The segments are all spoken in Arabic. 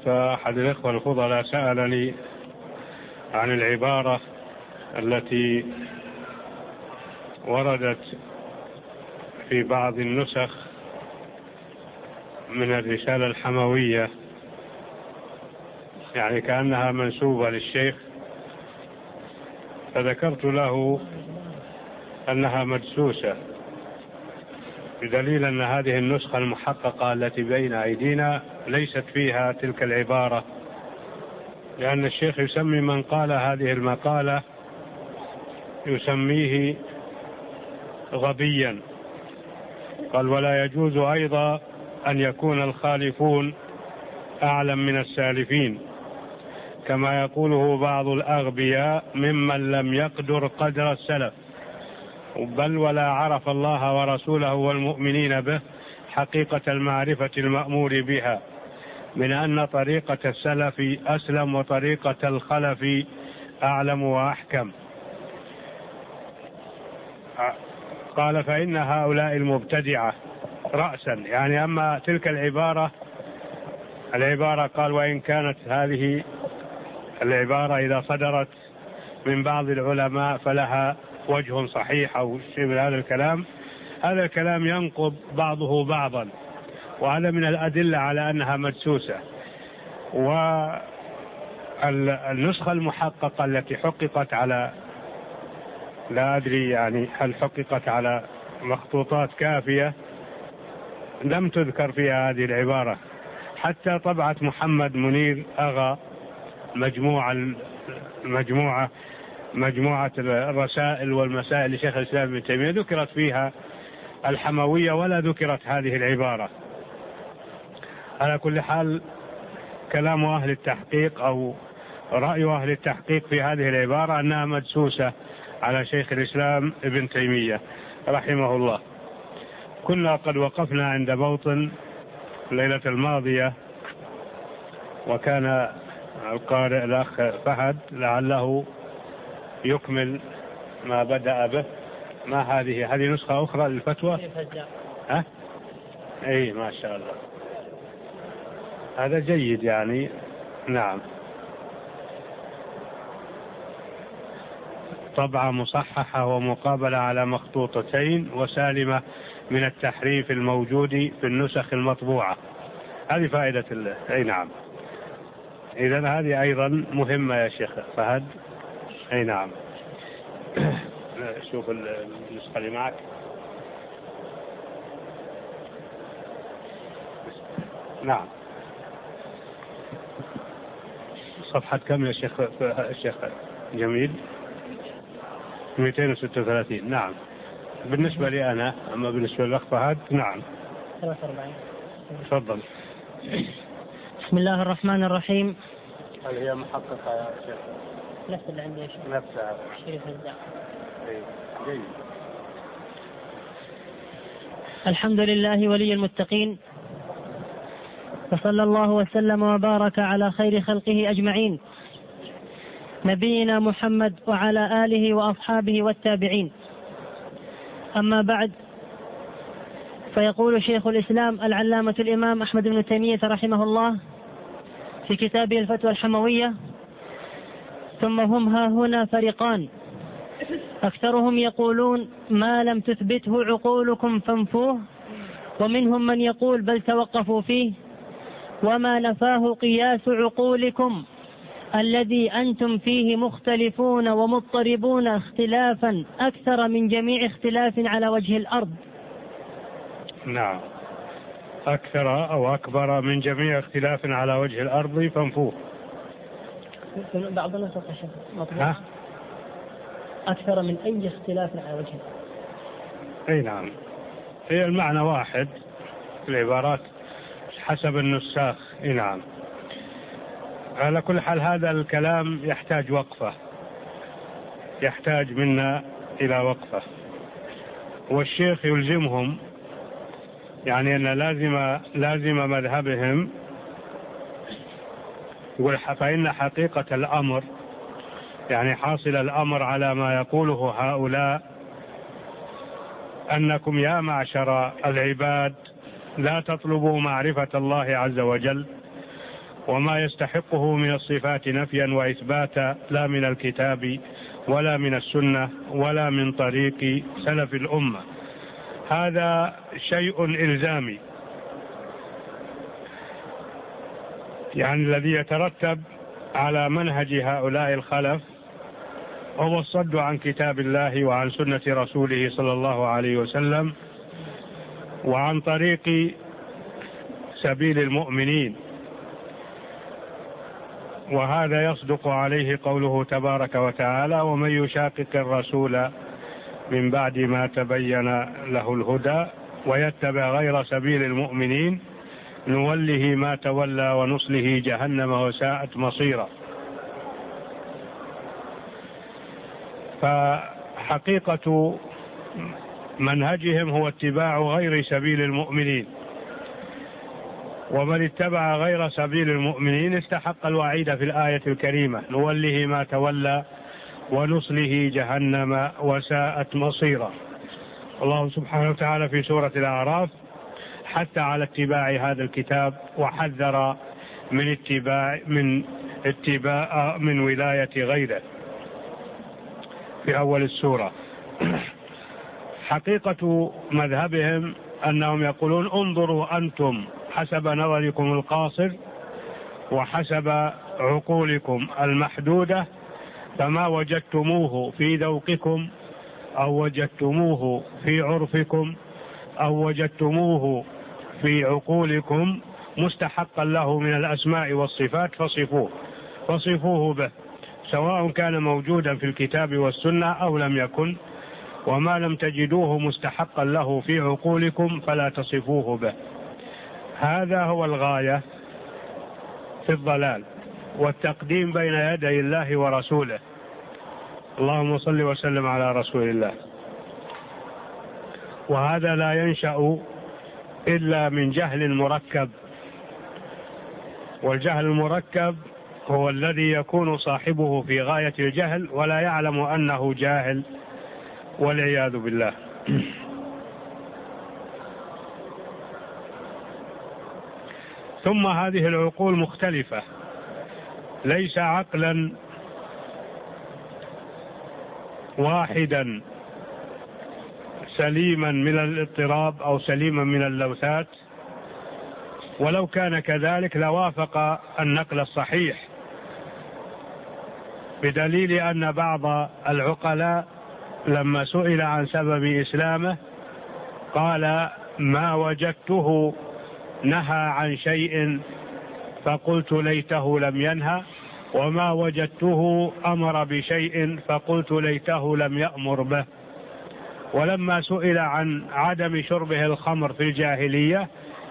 فأحد الإخوة الفضلاء سألني عن العبارة التي وردت في بعض النسخ من الرسالة الحموية، يعني كأنها منسوبة للشيخ، فذكرت له أنها مدسوسة، بدليل أن هذه النسخة المحققة التي بين أيدينا ليست فيها تلك العبارة، لأن الشيخ يسمي من قال هذه المقالة يسميه غبيا. قال: ولا يجوز أيضا أن يكون الخالفون أعلم من السالفين، كما يقوله بعض الأغبياء ممن لم يقدر قدر السلف، بل ولا عرف الله ورسوله والمؤمنين به حقيقة المعرفة المأمور بها، من أن طريقة السلف أسلم وطريقة الخلف أعلم وأحكم. قال: فإن هؤلاء المبتدعة رأسا، يعني أما تلك العبارة قال: وإن كانت هذه العبارة إذا صدرت من بعض العلماء فلها وجه صحيح أو شيء من هذا الكلام، هذا الكلام ينقض بعضه بعضا، وهذا من الأدلة على أنها مدسوسة. والنسخة المحققة التي حققت على، لا أدري يعني هل حققت على مخطوطات كافية، لم تذكر فيها هذه العبارة. حتى طبعة محمد منير أغا مجموعة الرسائل والمسائل لشيخ الإسلام ابن تيمية ذكرت فيها الحموية ولا ذكرت هذه العبارة. على كل حال، كلام أهل التحقيق أو رأي أهل التحقيق في هذه العبارة أنها مدسوسة على شيخ الإسلام ابن تيمية رحمه الله. كنا قد وقفنا عند موطن الليلة الماضية، وكان القارئ الأخ فهد لعله يكمل ما بدأ به. ما هذه نسخة أخرى للفتوى؟ أي ما شاء الله، هذا جيد يعني. نعم، طبعة مصححة ومقابلة على مخطوطتين وسالمة من التحريف الموجود في النسخ المطبوعة. هذه فائدة الله. أي نعم، إذن هذه أيضا مهمة يا شيخ فهد. أي نعم. شوف النسخة اللي معك. نعم، صفحة كم يا شيخ جميل؟ 236. نعم، بالنسبة لي أنا، أما بالنسبة للأخ فهد نعم 43. تفضل. بسم الله الرحمن الرحيم. هل هي محققة يا شيخ؟ نفس اللي عندي يا شيخ. نفسها. شريف الزعم. جيد. الحمد لله ولي المتقين، وصلى الله وسلم وبارك على خير خلقه أجمعين، نبينا محمد وعلى آله وأصحابه والتابعين. أما بعد، فيقول شيخ الإسلام العلامة الإمام أحمد بن تيمية رحمه الله في كتابه الفتوى الحموية: ثم هم ها هنا فريقان، أكثرهم يقولون ما لم تثبته عقولكم فانفوه، ومنهم من يقول بل توقفوا فيه، وما نفاه قياس عقولكم الذي أنتم فيه مختلفون ومضطربون اختلافا أكثر من جميع اختلاف على وجه الأرض. نعم، أكثر أو أكبر من جميع اختلاف على وجه الأرض فانفوه. بعض النسخ مطبوعة أكثر من أي اختلاف على وجه الأرض. أي نعم، هي المعنى واحد في العبارات حسب النساخ. أي نعم. على كل حال، هذا الكلام يحتاج وقفة، يحتاج منا إلى وقفة، والشيخ يلزمهم، يعني أن لازم مذهبهم. يقول: فإن حقيقة الأمر، يعني حاصل الأمر على ما يقوله هؤلاء، أنكم يا معشر العباد لا تطلبوا معرفة الله عز وجل، وما يستحقه من الصفات نفيا وإثباتا، لا من الكتاب ولا من السنة ولا من طريق سلف الأمة. هذا شيء إلزامي، يعني الذي يترتب على منهج هؤلاء الخلف هو الصد عن كتاب الله وعن سنة رسوله صلى الله عليه وسلم وعن طريق سبيل المؤمنين. وهذا يصدق عليه قوله تبارك وتعالى: ومن يشاقق الرسول من بعد ما تبين له الهدى ويتبع غير سبيل المؤمنين نوله ما تولى ونصله جهنم وساءت مصيرا. فحقيقة منهجهم هو اتباع غير سبيل المؤمنين، ومن اتبع غير سبيل المؤمنين استحق الوعيد في الآية الكريمة: نوله ما تولى ونصله جهنم وساءت مصيرا. الله سبحانه وتعالى في سورة الأعراف حث على اتباع هذا الكتاب وحذر من ولاية غيره في أول السورة. حقيقة مذهبهم أنهم يقولون: انظروا أنتم حسب نظركم القاصر وحسب عقولكم المحدودة، فما وجدتموه في ذوقكم أو وجدتموه في عرفكم أو وجدتموه في عقولكم مستحقا له من الأسماء والصفات فصفوه به، سواء كان موجودا في الكتاب والسنة أو لم يكن. وما لم تجدوه مستحقا له في عقولكم فلا تصفوه به. هذا هو الغاية في الضلال والتقديم بين يدي الله ورسوله. اللهم صل وسلم على رسول الله. وهذا لا ينشأ إلا من جهل مركب، والجهل المركب هو الذي يكون صاحبه في غاية الجهل ولا يعلم أنه جاهل والعياذ بالله. ثم هذه العقول مختلفة، ليس عقلا واحدا سليما من الاضطراب أو سليما من اللوثات، ولو كان كذلك لوافق النقل الصحيح، بدليل أن بعض العقلاء لما سئل عن سبب إسلامه قال: ما وجدته نهى عن شيء فقلت ليته لم ينهى، وما وجدته أمر بشيء فقلت ليته لم يأمر به. ولما سئل عن عدم شربه الخمر في الجاهلية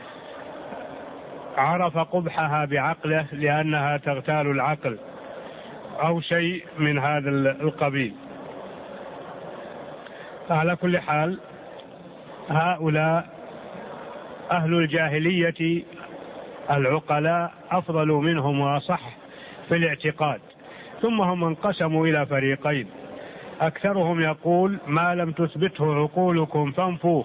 عرف قبحها بعقله لأنها تغتال العقل أو شيء من هذا القبيل. على كل حال هؤلاء أهل الجاهلية العقلاء أفضل منهم وأصح في الاعتقاد، ثم هم انقسموا إلى فريقين: أكثرهم يقول: ما لم تثبته عقولكم فانفوه،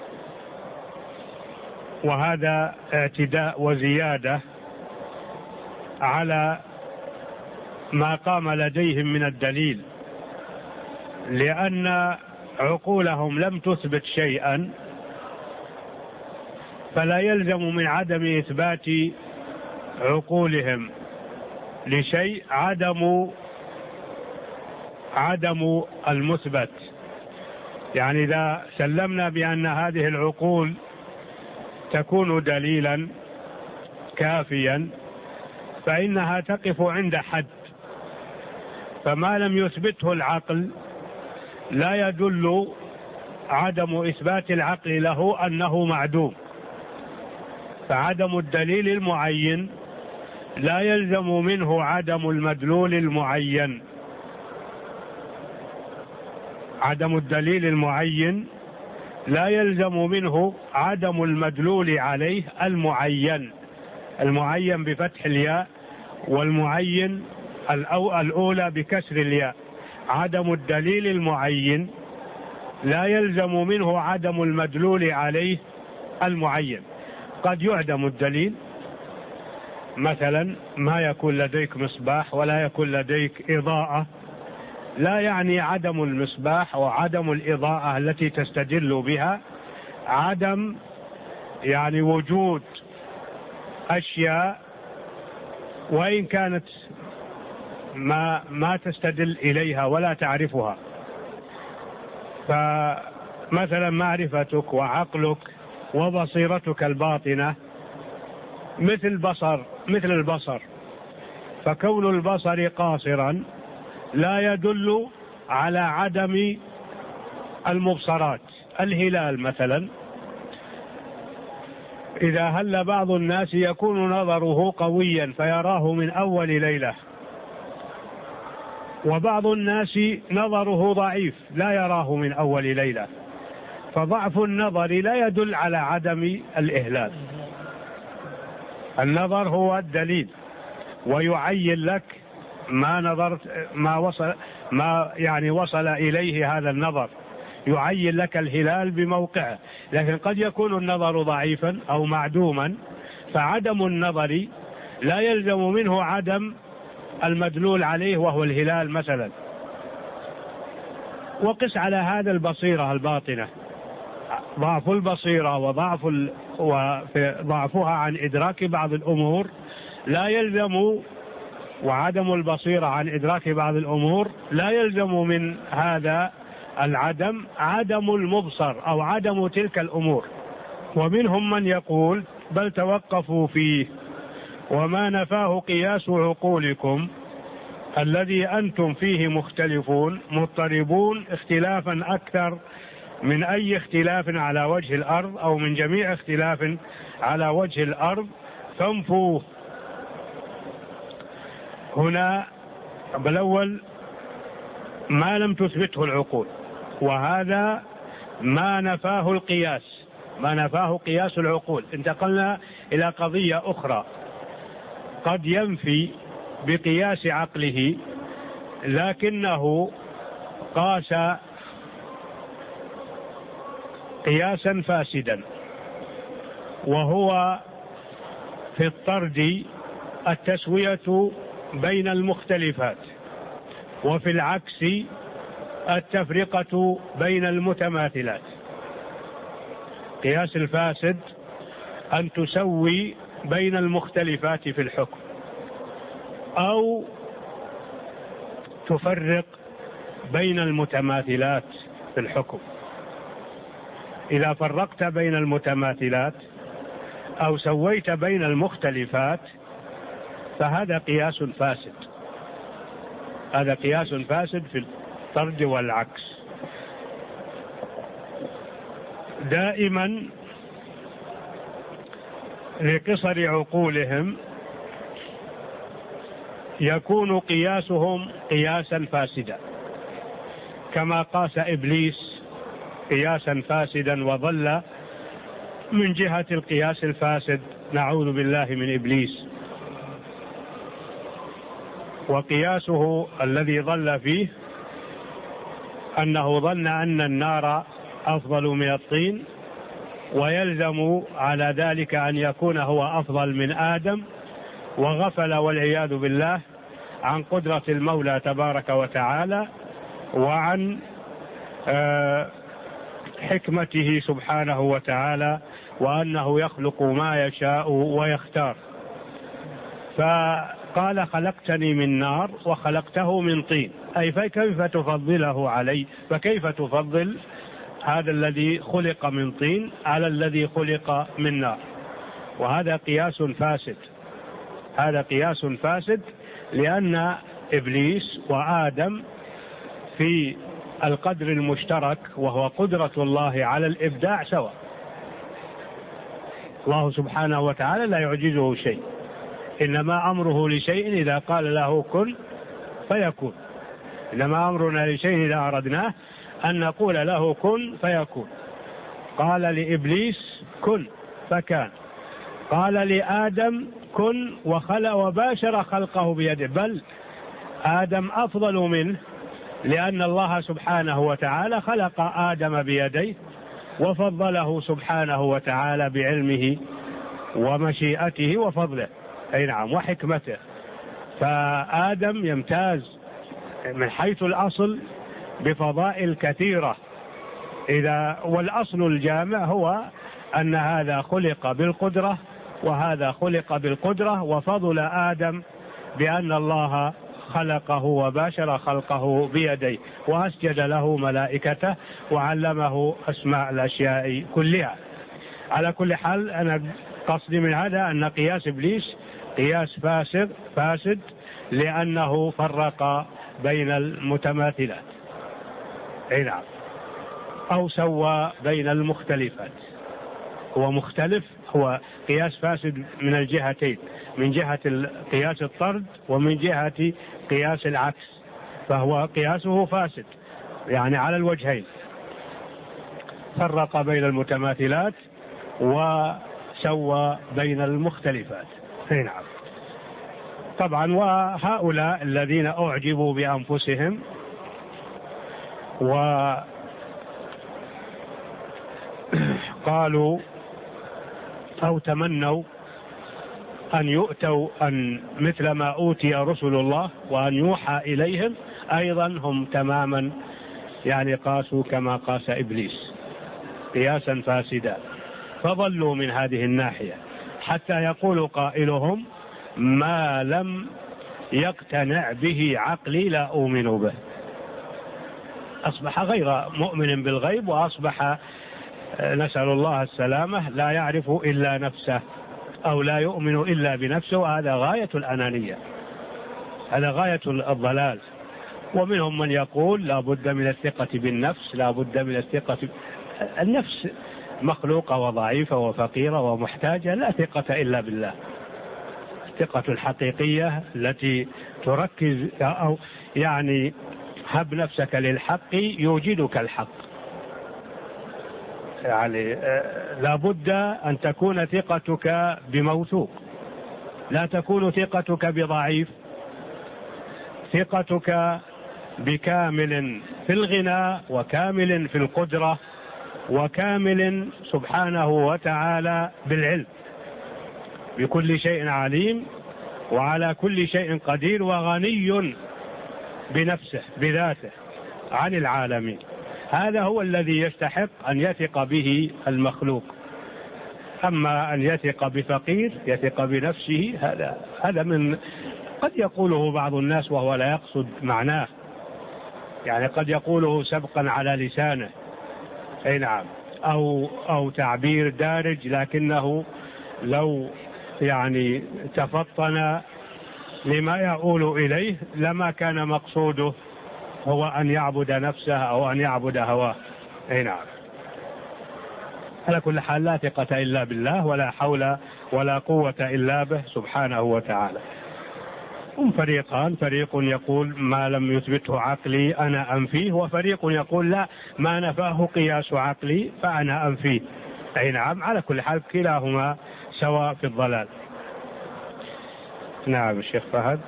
وهذا اعتداء وزيادة على ما قام لديهم من الدليل، لأن عقولهم لم تثبت شيئا، فلا يلزم من عدم إثبات عقولهم لشيء عدم المثبت. يعني إذا سلمنا بأن هذه العقول تكون دليلا كافيا فإنها تقف عند حد، فما لم يثبته العقل لا يدل عدم إثبات العقل له أنه معدوم. فعدم الدليل المعين لا يلزم منه عدم المدلول المعين. عدم الدليل المعين لا يلزم منه عدم المدلول عليه المعين بفتح الياء، والمعين الأولى بكسر الياء. عدم الدليل المعين لا يلزم منه عدم المدلول عليه المعين. قد يعدم الدليل مثلا ما يكون لديك مصباح ولا يكون لديك إضاءة، لا يعني عدم المصباح وعدم الإضاءة التي تستدل بها عدم يعني وجود أشياء وإن كانت ما تستدل إليها ولا تعرفها. فمثلا معرفتك وعقلك وبصيرتك الباطنة مثل البصر، فكون البصر قاصرا لا يدل على عدم المبصرات. الهلال مثلا إذا هل بعض الناس يكون نظره قويا فيراه من أول ليلة، وبعض الناس نظره ضعيف لا يراه من أول ليلة، فضعف النظر لا يدل على عدم الإهلال. النظر هو الدليل ويعين لك ما نظرت ما وصل إليه هذا النظر، يعين لك الهلال بموقعه. لكن قد يكون النظر ضعيفا أو معدوما، فعدم النظر لا يلزم منه عدم المدلول عليه وهو الهلال مثلا. وقس على هذا البصيرة الباطنة، ضعف البصيرة وضعفها عن إدراك بعض الأمور لا يلزم، وعدم البصيرة عن إدراك بعض الأمور لا يلزم من هذا العدم عدم المبصر أو عدم تلك الأمور. ومنهم من يقول بل توقفوا فيه وما نفاه قياس عقولكم الذي أنتم فيه مختلفون مضطربون اختلافا أكثر من أي اختلاف على وجه الأرض أو من جميع اختلاف على وجه الأرض فانفوه. هنا بالأول ما لم تثبته العقول، وهذا ما نفاه القياس، ما نفاه قياس العقول. انتقلنا إلى قضية أخرى، قد ينفي بقياس عقله لكنه قاس قياسا فاسدا، وهو في الطرد التسوية بين المختلفات، وفي العكس التفرقة بين المتماثلات. قياس الفاسد أن تسوي بين المختلفات في الحكم أو تفرق بين المتماثلات في الحكم. إذا فرقت بين المتماثلات أو سويت بين المختلفات فهذا قياس فاسد، هذا قياس فاسد في الطرد والعكس. دائما لقصر عقولهم يكون قياسهم قياسا فاسدا، كما قاس إبليس قياسا فاسدا وضل من جهة القياس الفاسد، نعوذ بالله من إبليس. وقياسه الذي ضل فيه أنه ظن أن النار أفضل من الطين، ويلزم على ذلك أن يكون هو أفضل من آدم، وغفل والعياذ بالله عن قدرة المولى تبارك وتعالى وعن حكمته سبحانه وتعالى، وأنه يخلق ما يشاء ويختار. فقال خلقتني من نار وخلقته من طين، أي فكيف تفضله علي؟ فكيف تفضل هذا الذي خلق من طين على الذي خلق من نار؟ وهذا قياس فاسد، هذا قياس فاسد، لأن إبليس وآدم في القدر المشترك وهو قدرة الله على الإبداع سواء. الله سبحانه وتعالى لا يعجزه شيء، إنما أمره لشيء إذا قال له كن فيكون. إنما أمرنا لشيء إذا أردناه أن نقول له كن فيكون. قال لإبليس كن فكان، قال لآدم كن وخلق وباشر خلقه بيده، بل آدم أفضل منه، لأن الله سبحانه وتعالى خلق آدم بيديه وفضله سبحانه وتعالى بعلمه ومشيئته وفضله. أي نعم، وحكمته. فآدم يمتاز من حيث الأصل بفضائل كثيرة، والأصل الجامع هو أن هذا خلق بالقدرة وهذا خلق بالقدرة، وفضل آدم بأن الله خلقه وباشر خلقه بيديه وأسجد له ملائكته وعلمه أسماء الأشياء كلها. على كل حال أنا قصدي من هذا أن قياس إبليس قياس فاسد لأنه فرق بين المتماثلات، أي نعم، أو سوى بين المختلفات. هو مختلف، هو قياس فاسد من الجهتين، من جهة قياس الطرد ومن جهة قياس العكس، فهو قياسه فاسد يعني على الوجهين، فرق بين المتماثلات وسوى بين المختلفات. نعم. طبعا وهؤلاء الذين أعجبوا بأنفسهم وقالوا أو تمنوا أن يؤتوا أن مثل ما أوتي رسل الله وأن يوحى إليهم، أيضا هم تماما يعني قاسوا كما قاس إبليس قياسا فاسدا، فضلوا من هذه الناحية، حتى يقول قائلهم ما لم يقتنع به عقلي لا أؤمن به. أصبح غير مؤمن بالغيب، وأصبح نسأل الله السلامة لا يعرف إلا نفسه أو لا يؤمن إلا بنفسه، وهذا غاية الأنانية، هذا غاية الضلال. ومنهم من يقول لا بد من الثقة بالنفس، لا بد من الثقة. النفس مخلوقة وضعيفة وفقيرة ومحتاجة، لا ثقة إلا بالله. الثقة الحقيقية التي تركز أو يعني هب نفسك للحق يوجدك الحق. يعني لا بد أن تكون ثقتك بموثوق، لا تكون ثقتك بضعيف، ثقتك بكامل في الغنى وكامل في القدرة وكامل سبحانه وتعالى بالعلم، بكل شيء عليم وعلى كل شيء قدير، وغني بنفسه بذاته عن العالمين. هذا هو الذي يستحق أن يثق به المخلوق. أما أن يثق بفقير، يثق بنفسه، هذا من قد يقوله بعض الناس وهو لا يقصد معناه، يعني قد يقوله سبقا على لسانه، أي نعم، أو تعبير دارج، لكنه لو يعني تفطن لما يقول إليه لما كان مقصوده هو أن يعبد نفسه أو أن يعبد هواه. أي نعم. على كل حال لا ثقة إلا بالله، ولا حول ولا قوة إلا به سبحانه وتعالى. هم فريقان، فريق يقول ما لم يثبته عقلي أنا أنفيه، وفريق يقول لا، ما نفاه قياس عقلي فأنا أنفيه. أي نعم. على كل حال كلاهما سواء في الضلال. نعم الشيخ فهد.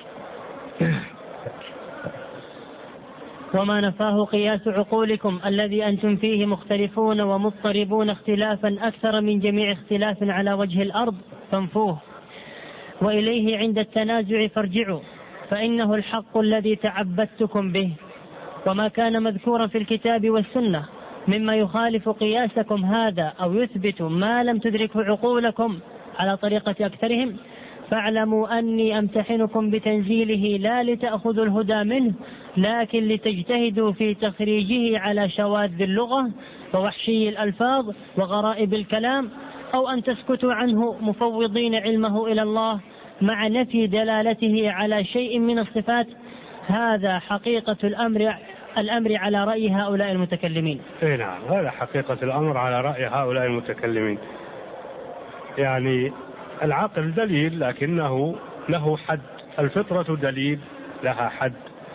وما نفاه قياس عقولكم الذي أنتم فيه مختلفون ومضطربون اختلافا أكثر من جميع اختلاف على وجه الأرض فانفوه، وإليه عند التنازع فارجعوا، فإنه الحق الذي تعبدتكم به. وما كان مذكورا في الكتاب والسنة مما يخالف قياسكم هذا أو يثبت ما لم تدركه عقولكم على طريقة أكثرهم، فاعلموا أني أمتحنكم بتنزيله لا لتأخذوا الهدى منه، لكن لتجتهدوا في تخريجه على شواذ اللغة ووحشي الألفاظ وغرائب الكلام، أو أن تسكتوا عنه مفوضين علمه إلى الله مع نفي دلالته على شيء من الصفات. هذا حقيقة الأمر على رأي هؤلاء المتكلمين. إيه نعم، هذا حقيقة الأمر على رأي هؤلاء المتكلمين. يعني العقل دليل لكنه له حد، الفطرة دليل لها حد،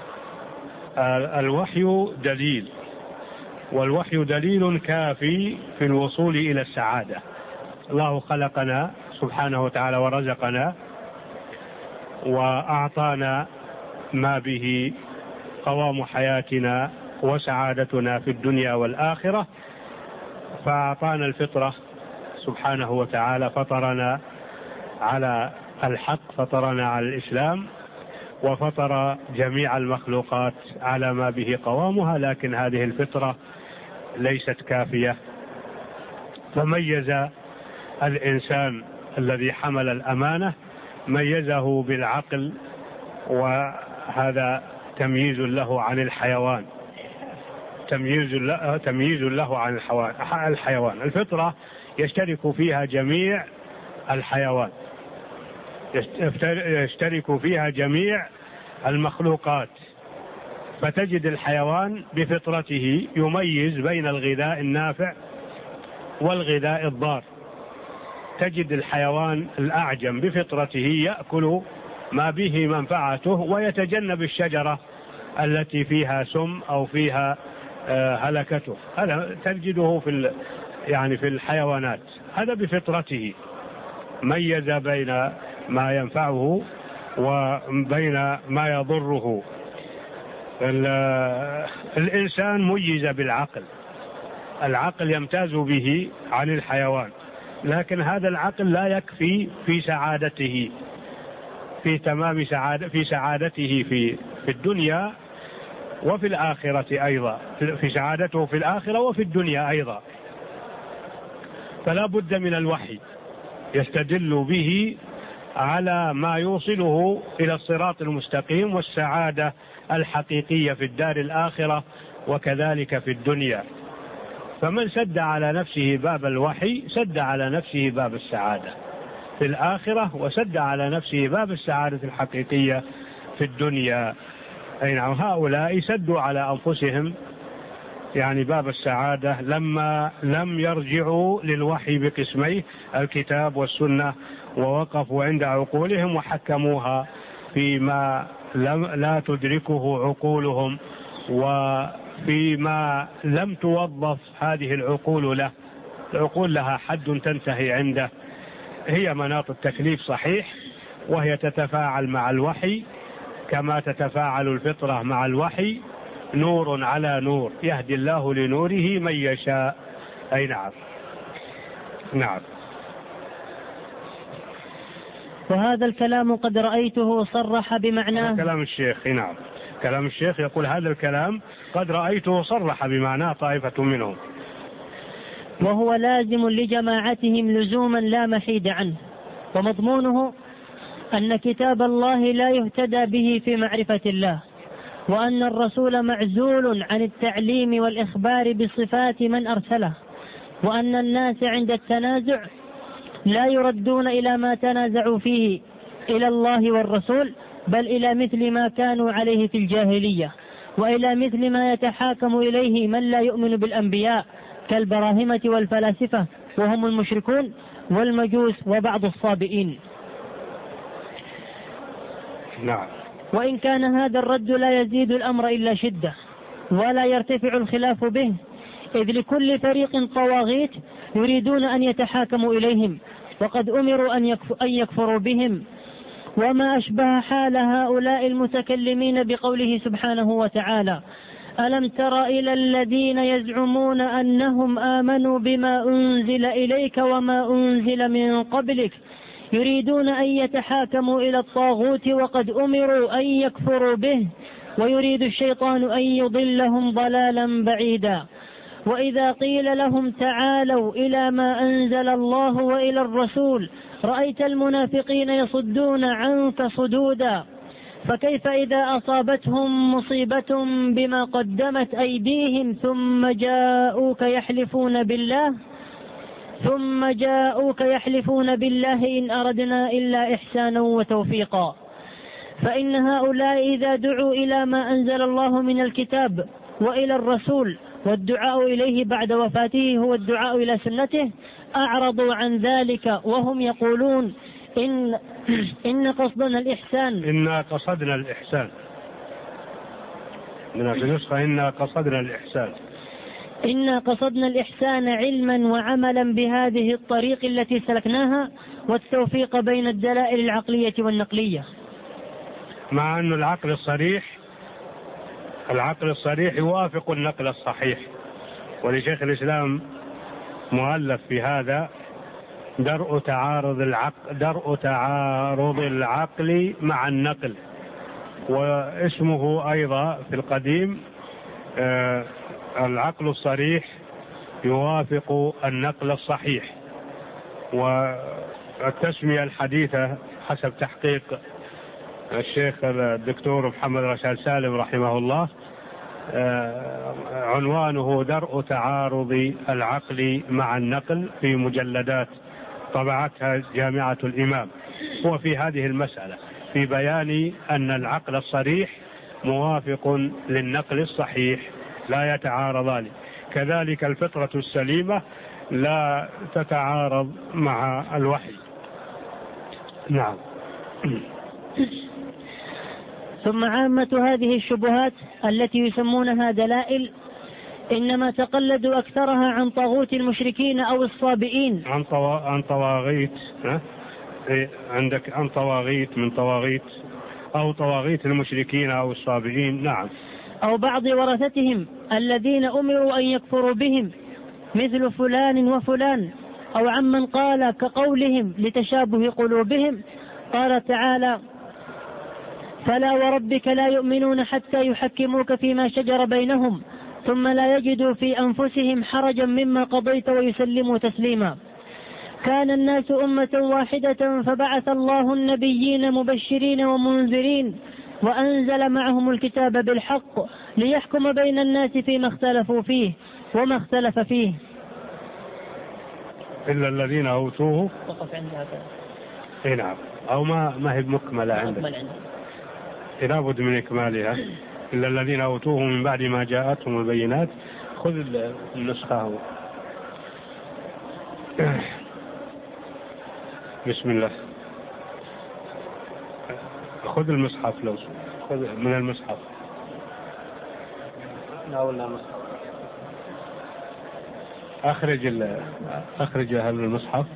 الوحي دليل، والوحي دليل كافي في الوصول إلى السعادة. الله خلقنا سبحانه وتعالى ورزقنا وأعطانا ما به قوام حياتنا وسعادتنا في الدنيا والآخرة، فأعطانا الفطرة سبحانه وتعالى، فطرنا على الحق فطرنا على الإسلام، وفطر جميع المخلوقات على ما به قوامها، لكن هذه الفطرة ليست كافية. فميز الإنسان الذي حمل الأمانة ميزه بالعقل، وهذا تمييز له عن الحيوان، تمييز له عن الحيوان. الفطرة يشترك فيها جميع الحيوان، يشترك فيها جميع المخلوقات، فتجد الحيوان بفطرته يميز بين الغذاء النافع والغذاء الضار. تجد الحيوان الأعجم بفطرته يأكل ما به منفعته ويتجنب الشجرة التي فيها سم أو فيها هلكته. هذا تجده في الحيوانات، هذا بفطرته ميز بين ما ينفعه وبين ما يضره. الإنسان ميز بالعقل، العقل يمتاز به عن الحيوان، لكن هذا العقل لا يكفي في سعادته، في تمام سعادته في الدنيا وفي الآخرة أيضا، في سعادته في الآخرة وفي الدنيا أيضا. فلا بد من الوحي يستدل به على ما يوصله إلى الصراط المستقيم والسعادة الحقيقية في الدار الآخرة وكذلك في الدنيا. فمن سد على نفسه باب الوحي سد على نفسه باب السعادة في الآخرة، وسد على نفسه باب السعادة الحقيقية في الدنيا. أي نعم، هؤلاء سدوا على أنفسهم باب السعادة لما لم يرجعوا للوحي بقسميه الكتاب والسنة، ووقفوا عند عقولهم وحكموها فيما لا تدركه عقولهم، وفيما لم توظف هذه العقول له. العقول لها حد تنتهي عنده، هي مناط التكليف صحيح، وهي تتفاعل مع الوحي كما تتفاعل الفطرة مع الوحي، نور على نور يهدي الله لنوره من يشاء. أي نعم. نعم. وهذا الكلام قد رأيته صرح بمعناه. كلام الشيخ. نعم، كلام الشيخ يقول هذا الكلام قد رأيته صرح بمعناه طائفة منهم، وهو لازم لجماعتهم لزوما لا محيد عنه، ومضمونه أن كتاب الله لا يهتدى به في معرفة الله، وأن الرسول معزول عن التعليم والإخبار بصفات من أرسله، وأن الناس عند التنازع لا يردون إلى ما تنازعوا فيه إلى الله والرسول، بل إلى مثل ما كانوا عليه في الجاهلية، وإلى مثل ما يتحاكم إليه من لا يؤمن بالأنبياء كالبراهمة والفلاسفة وهم المشركون والمجوس وبعض الصابئين. نعم. وإن كان هذا الرد لا يزيد الأمر إلا شدة، ولا يرتفع الخلاف به، إذ لكل فريق طواغيت يريدون أن يتحاكموا إليهم، وقد أمروا أن يكفروا بهم. وما أشبه حال هؤلاء المتكلمين بقوله سبحانه وتعالى: ألم تر إلى الذين يزعمون أنهم آمنوا بما أنزل إليك وما أنزل من قبلك يريدون أن يتحاكموا إلى الطاغوت وقد أمروا أن يكفروا به ويريد الشيطان أن يضلهم ضلالا بعيدا. وإذا قيل لهم تعالوا إلى ما أنزل الله وإلى الرسول رأيت المنافقين يصدون عنك صدودا. فكيف إذا أصابتهم مصيبة بما قدمت أيديهم ثم جاءوك يحلفون بالله إن أردنا إلا إحسانا وتوفيقا. فإن هؤلاء إذا دعوا إلى ما أنزل الله من الكتاب وإلى الرسول، والدعاء إليه بعد وفاته هو الدعاء إلى سنته، أعرضوا عن ذلك وهم يقولون إن قصدنا الإحسان. إنا قصدنا الإحسان. من النسخة إنا قصدنا الإحسان. إنا قصدنا الإحسان علما وعملا بهذه الطريق التي سلكناها، والتوفيق بين الدلائل العقلية والنقلية. مع أن العقل الصريح يوافق النقل الصحيح، ولشيخ الإسلام مؤلف في هذا درء تعارض العقل مع النقل، واسمه أيضا في القديم العقل الصريح يوافق النقل الصحيح. والتسمية الحديثة حسب تحقيق الشيخ الدكتور محمد رشاد سالم رحمه الله عنوانه درء تعارض العقل مع النقل، في مجلدات طبعتها جامعة الإمام. هو في هذه المسألة في بيان أن العقل الصريح موافق للنقل الصحيح لا يتعارضان، كذلك الفطرة السليمة لا تتعارض مع الوحي. نعم. ثم عامة هذه الشبهات التي يسمونها دلائل إنما تقلدوا أكثرها عن طاغوت المشركين أو الصابئين، عن طواغيت. عندك عن طواغيت من طواغيت أو طواغيت المشركين أو الصابئين. نعم. أو بعض ورثتهم الذين أمروا أن يكفروا بهم مثل فلان وفلان، أو عمن قال كقولهم لتشابه قلوبهم. قال تعالى: فلا وربك لا يؤمنون حتى يحكموك فيما شجر بينهم ثم لا يجدوا في أنفسهم حرجا مما قضيت ويسلموا تسليما. كان الناس أمة واحدة فبعث الله النبيين مبشرين ومنذرين وأنزل معهم الكتاب بالحق ليحكم بين الناس فيما اختلفوا فيه وما اختلف فيه إلا الذين أوتوه. وقف عند هذا. نعم. أو ما هي مكملة عندك. لا بد من إكمالها. إلا الذين أوتوه من بعد ما جاءتهم البينات. خذ النسخة. بسم الله. خذ المصحف لو خذ من المصحف. لا ولا مصحف. أخرج هذا المصحف.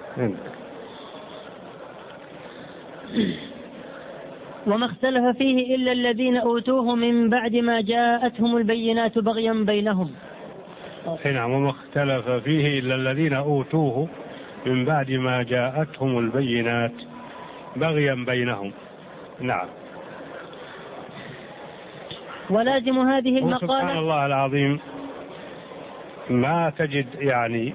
وما اختلف فيه إلا الذين أوتوه من بعد ما جاءتهم البينات بغيا بينهم. نعم. وما اختلف فيه إلا الذين أوتوه من بعد ما جاءتهم البينات بغيا بينهم. نعم. ولازم هذه المقالة. سبحان الله العظيم، ما تجد يعني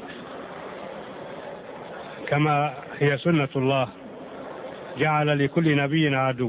كما هي سنة الله جعل لكل نبي عدو،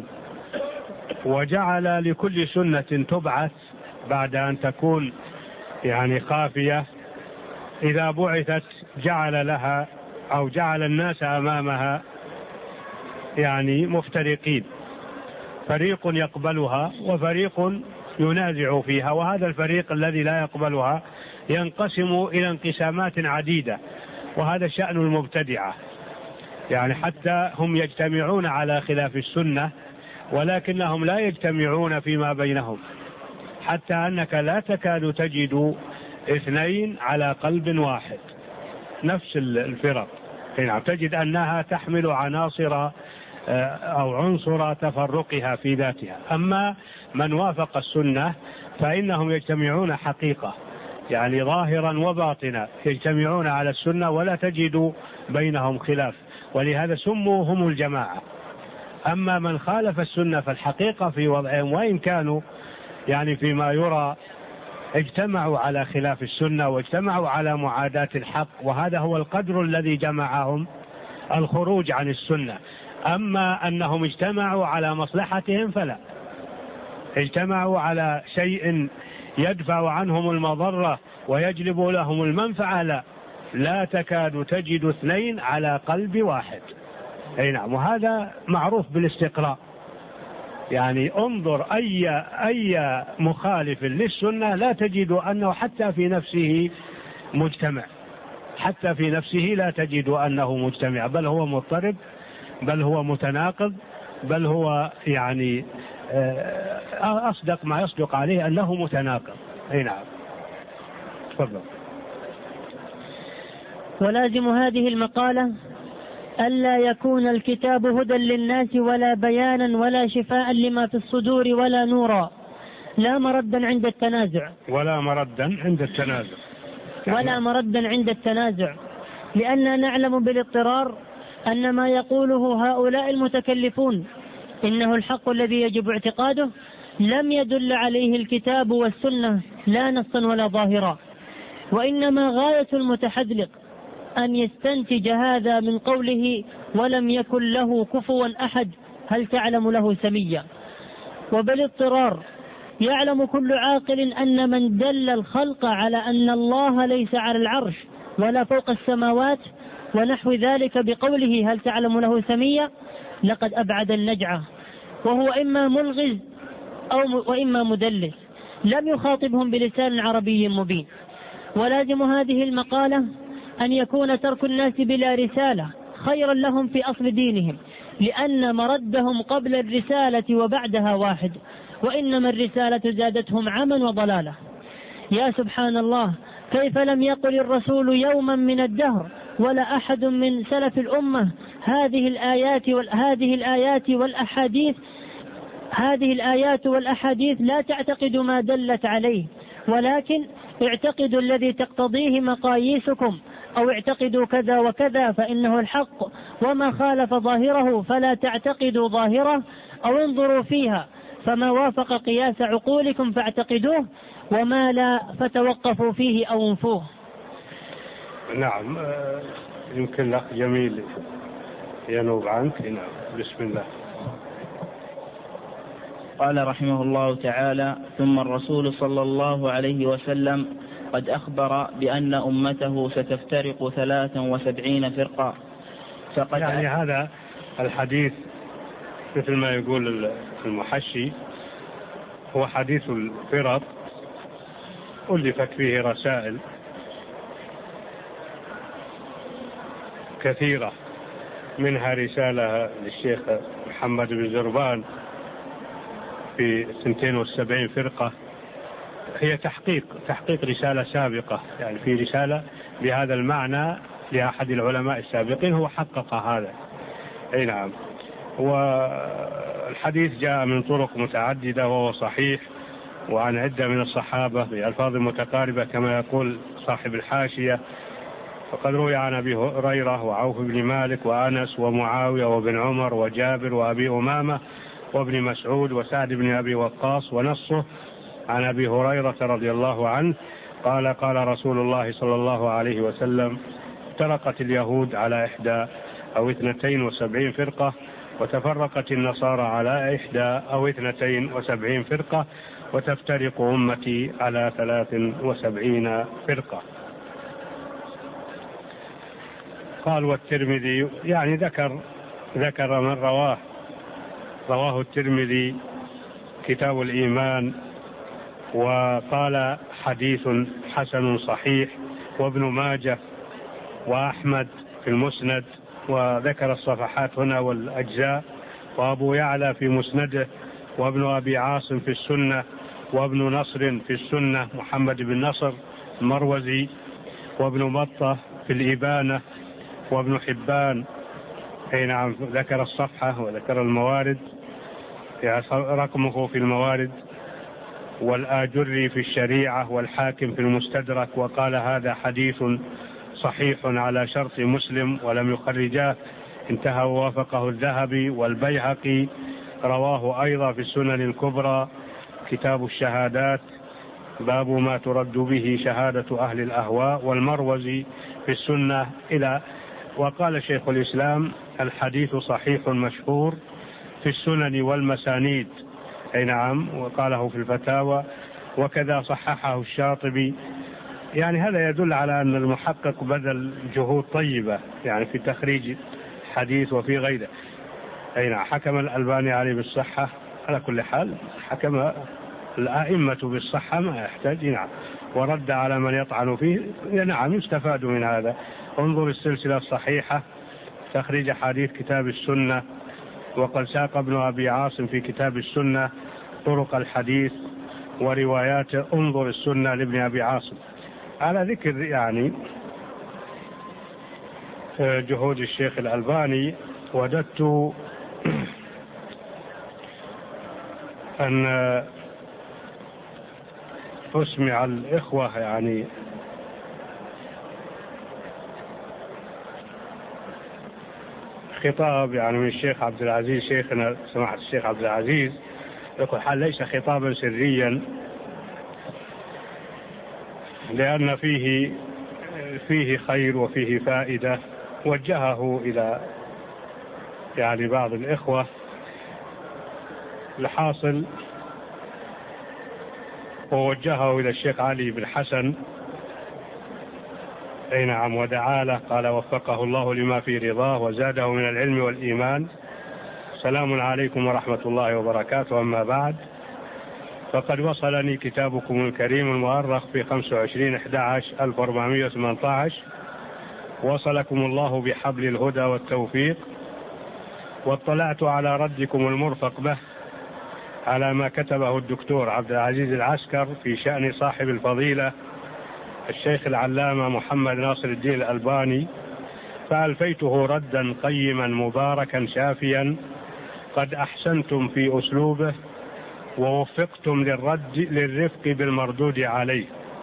وجعل لكل سنة تبعث بعد أن تكون يعني خافية، إذا بعثت جعل لها أو جعل الناس أمامها يعني مفترقين، فريق يقبلها وفريق ينازع فيها، وهذا الفريق الذي لا يقبلها ينقسم إلى انقسامات عديدة، وهذا شأن المبتدعة. يعني حتى هم يجتمعون على خلاف السنة ولكنهم لا يجتمعون فيما بينهم، حتى أنك لا تكاد تجد اثنين على قلب واحد. نفس الفرق تجد أنها تحمل عناصر أو عنصر تفرقها في ذاتها. أما من وافق السنة فإنهم يجتمعون حقيقة، يعني ظاهرا وباطنا يجتمعون على السنة ولا تجد بينهم خلاف، ولهذا سموا هم الجماعة. أما من خالف السنة فالحقيقة في وضعهم، وإن كانوا يعني فيما يرى اجتمعوا على خلاف السنة واجتمعوا على معاداة الحق، وهذا هو القدر الذي جمعهم الخروج عن السنة. أما أنهم اجتمعوا على مصلحتهم فلا، اجتمعوا على شيء يدفع عنهم المضرة ويجلب لهم المنفعة، لا تكاد تجد اثنين على قلب واحد. نعم. وهذا معروف بالاستقراء، يعني انظر أي مخالف للسنة لا تجد أنه حتى في نفسه مجتمع، حتى في نفسه لا تجد أنه مجتمع، بل هو مضطرب، بل هو متناقض، بل هو يعني أصدق ما يصدق عليه أنه متناقض. نعم. تفضل. ولازم هذه المقالة ألا يكون الكتاب هدى للناس ولا بيانا ولا شفاء لما في الصدور ولا نورا، لا مردا عند التنازع. ولا مردا عند التنازع. ولا مردا عند التنازع، لأننا نعلم بالاضطرار أن ما يقوله هؤلاء المتكلفون إنه الحق الذي يجب اعتقاده لم يدل عليه الكتاب والسنة لا نصا ولا ظاهرا، وإنما غاية المتحذلق أن يستنتج هذا من قوله ولم يكن له كفوا أحد هل تعلم له سميا. وبالاضطرار يعلم كل عاقل أن من دل الخلق على أن الله ليس على العرش ولا فوق السماوات ونحو ذلك بقوله هل تعلم له سميا لقد أبعد النجعة، وهو إما ملغز وإما مدلس لم يخاطبهم بلسان عربي مبين. ولازم هذه المقالة أن يكون ترك الناس بلا رسالة خيرا لهم في أصل دينهم، لأن مردهم قبل الرسالة وبعدها واحد، وإنما الرسالة زادتهم عما وضلالة. يا سبحان الله، كيف لم يقل الرسول يوما من الدهر ولا أحد من سلف الأمة هذه الآيات والأحاديث لا تعتقد ما دلت عليه، ولكن اعتقدوا الذي تقتضيه مقاييسكم، أو اعتقدوا كذا وكذا فإنه الحق، وما خالف ظاهره فلا تعتقدوا ظاهره، أو انظروا فيها فما وافق قياس عقولكم فاعتقدوه، وما لا فتوقفوا فيه أو انفوه. نعم، يمكن الأخ جميل ينوب عنك. نعم، بسم الله. قال رحمه الله تعالى: ثم الرسول صلى الله عليه وسلم قد أخبر بأن أمته ستفترق 73 فرقة. يعني هذا الحديث مثل ما يقول المحشي هو حديث الفرق، ألفت فيه رسائل كثيرة، منها رسالة للشيخ محمد بن زربان في 72 فرقة، هي تحقيق رسالة سابقة، يعني في رسالة بهذا المعنى لأحد العلماء السابقين هو حقق هذا. أي نعم. والحديث جاء من طرق متعددة وهو صحيح، وعن عدة من الصحابة بألفاظ متقاربة كما يقول صاحب الحاشية. فقد روي عن أبي هريرة وعوف بن مالك وأنس ومعاوية وابن عمر وجابر وأبي أمامة وابن مسعود وسعد بن أبي وقاص، ونصه عن أبي هريرة رضي الله عنه قال: قال رسول الله صلى الله عليه وسلم: افترقت اليهود على 71 أو 72 فرقة، وتفرقت النصارى على 71 أو 72 فرقة، وتفترق أمتي على 73 فرقة. قال: والترمذي، يعني ذكر من رواه الترمذي كتاب الإيمان، وقال حديث حسن صحيح، وابن ماجه وأحمد في المسند، وذكر الصفحات هنا والأجزاء، وأبو يعلى في مسنده، وابن أبي عاصم في السنة، وابن نصر في السنة محمد بن نصر المروزي، وابن بطة في الإبانة، وابن حبان. أي نعم، ذكر الصفحة وذكر الموارد، رقمه في الموارد، والآجري في الشريعة، والحاكم في المستدرك، وقال: هذا حديث صحيح على شرط مسلم ولم يخرجاه، انتهى، ووافقه الذهبي. والبيهقي رواه أيضا في السنن الكبرى كتاب الشهادات باب ما ترد به شهادة أهل الأهواء، والمروزي في السنة إلى. وقال شيخ الإسلام: الحديث صحيح مشهور في السنن والمسانيد. أي نعم، وقاله في الفتاوى، وكذا صححه الشاطبي. يعني هذا يدل على أن المحقق بذل جهود طيبة يعني في تخريج الحديث وفي غيره. أي نعم، حكم الألباني عليه بالصحة. على كل حال حكم الأئمة بالصحة، ما يحتاج. نعم، ورد على من يطعن فيه. نعم، يستفاد من هذا. انظر السلسلة الصحيحة تخريج حديث كتاب السنة، وقد ساق ابن أبي عاصم في كتاب السنة طرق الحديث ورواياته. انظر السنة لابن أبي عاصم. على ذكر يعني جهود الشيخ الألباني، وددت أن أسمع الإخوة يعني الخطاب يعني من الشيخ عبد العزيز شيخنا سماحة الشيخ عبد العزيز يقول حال ليس خطابا سريا، لأن فيه خير وفيه فائدة، وجهه إلى يعني بعض الإخوة. الحاصل ووجهه إلى الشيخ علي بن حسن، أي نعم، ودعا له، قال وفقه الله لما في رضاه وزاده من العلم والإيمان. سلام عليكم ورحمة الله وبركاته. أما بعد، فقد وصلني كتابكم الكريم المؤرخ في 25/11/1418. وصلكم الله بحبل الهدى والتوفيق، واطلعت على ردكم المرفق به على ما كتبه الدكتور عبد العزيز العسكر في شأن صاحب الفضيلة الشيخ العلامة محمد ناصر الدين الألباني، فألفيته ردا قيما مباركا شافيا قد أحسنتم في أسلوبه، ووفقتم للرفق بالمردود عليه.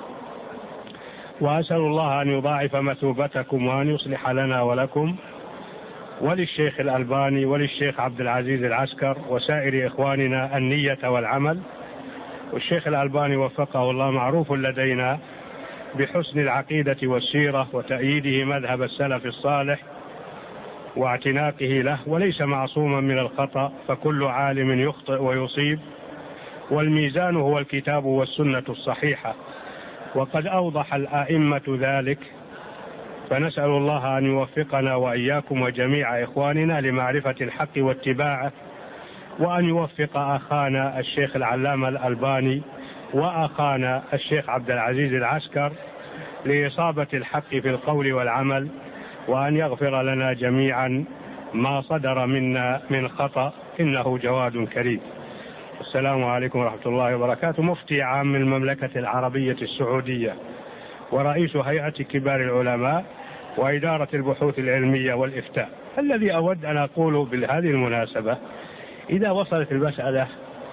وأسأل الله أن يضاعف مثوبتكم وأن يصلح لنا ولكم وللشيخ الألباني وللشيخ عبد العزيز العسكر وسائر إخواننا النية والعمل. والشيخ الألباني وفقه الله معروف لدينا بحسن العقيدة والسيرة وتأييده مذهب السلف الصالح واعتناقه له، وليس معصوما من الخطأ، فكل عالم يخطئ ويصيب، والميزان هو الكتاب والسنة الصحيحة، وقد أوضح الآئمة ذلك. فنسأل الله أن يوفقنا وإياكم وجميع إخواننا لمعرفة الحق واتباعه، وأن يوفق أخانا الشيخ العلامة الألباني وأخانا الشيخ عبد العزيز العسكر لإصابة الحق في القول والعمل، وأن يغفر لنا جميعا ما صدر منا من خطأ، إنه جواد كريم. السلام عليكم ورحمة الله وبركاته. مفتي عام المملكة العربية السعودية ورئيس هيئة كبار العلماء وإدارة البحوث العلمية والإفتاء. الذي أود أن أقوله بهذه المناسبة، إذا وصلت المسألة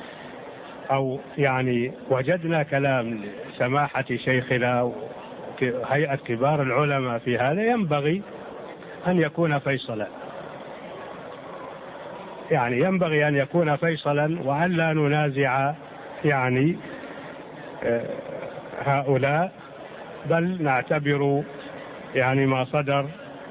أو يعني وجدنا كلام سماحة شيخنا هيئة كبار العلماء في هذا، ينبغي أن يكون فيصلا، يعني ينبغي أن يكون فيصلا، وأن لا ننازع يعني هؤلاء، بل نعتبر يعني ما صدر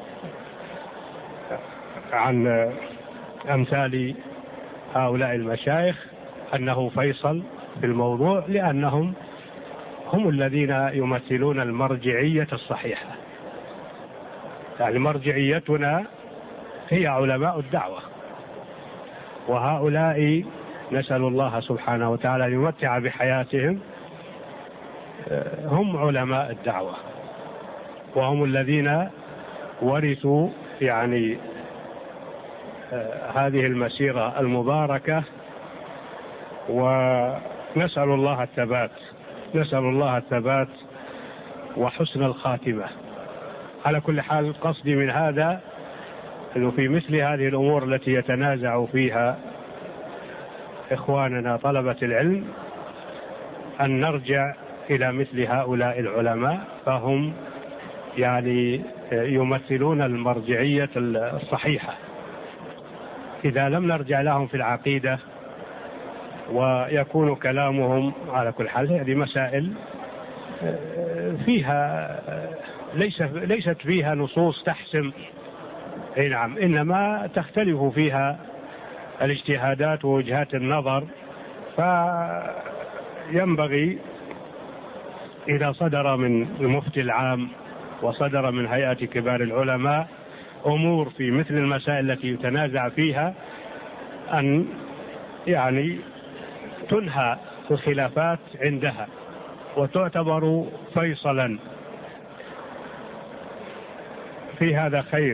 عن أمثال هؤلاء المشايخ أنه فيصل في الموضوع، لأنهم هم الذين يمثلون المرجعية الصحيحة. يعني مرجعيتنا هي علماء الدعوة، وهؤلاء نسأل الله سبحانه وتعالى أن يمتع بحياتهم، هم علماء الدعوة، وهم الذين ورثوا يعني هذه المسيرة المباركة. ونسأل الله الثبات، نسأل الله الثبات وحسن الخاتمة. على كل حال، قصدي من هذا أنه في مثل هذه الأمور التي يتنازع فيها إخواننا طلبة العلم أن نرجع إلى مثل هؤلاء العلماء، فهم يعني يمثلون المرجعية الصحيحة. إذا لم نرجع لهم في العقيدة ويكون كلامهم على كل حال، هذه مسائل فيها ليست فيها نصوص تحسم، نعم، إنما تختلف فيها الاجتهادات ووجهات النظر. فينبغي إذا صدر من المفتي العام وصدر من هيئة كبار العلماء أمور في مثل المسائل التي يتنازع فيها، أن يعني تنهى الخلافات عندها وتعتبر فيصلا. في هذا خير،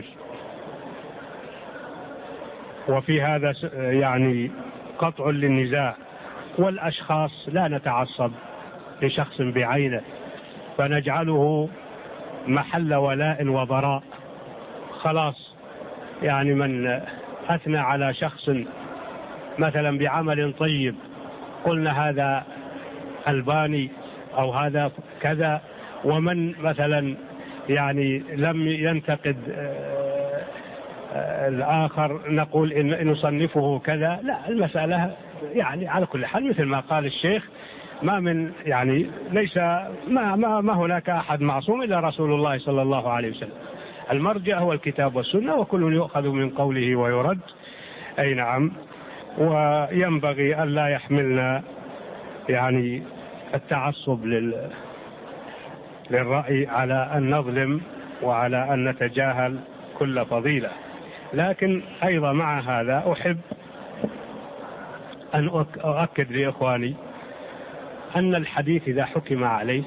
وفي هذا يعني قطع للنزاع. والأشخاص لا نتعصب لشخص بعينه فنجعله محل ولاء وبراء. خلاص، يعني من أثنى على شخص مثلا بعمل طيب قلنا هذا ألباني أو هذا كذا، ومن مثلا يعني لم ينتقد الآخر نقول إن نصنفه كذا، لا، المسألة يعني على كل حال مثل ما قال الشيخ، ما من يعني ليس ما هناك أحد معصوم إلا رسول الله صلى الله عليه وسلم. المرجع هو الكتاب والسنة، وكل يؤخذ من قوله ويرد. أي نعم. وينبغي أن لا يحملنا يعني التعصب للرأي على أن نظلم وعلى أن نتجاهل كل فضيلة. لكن أيضا مع هذا أحب أن أؤكد لإخواني أن الحديث إذا حكم عليه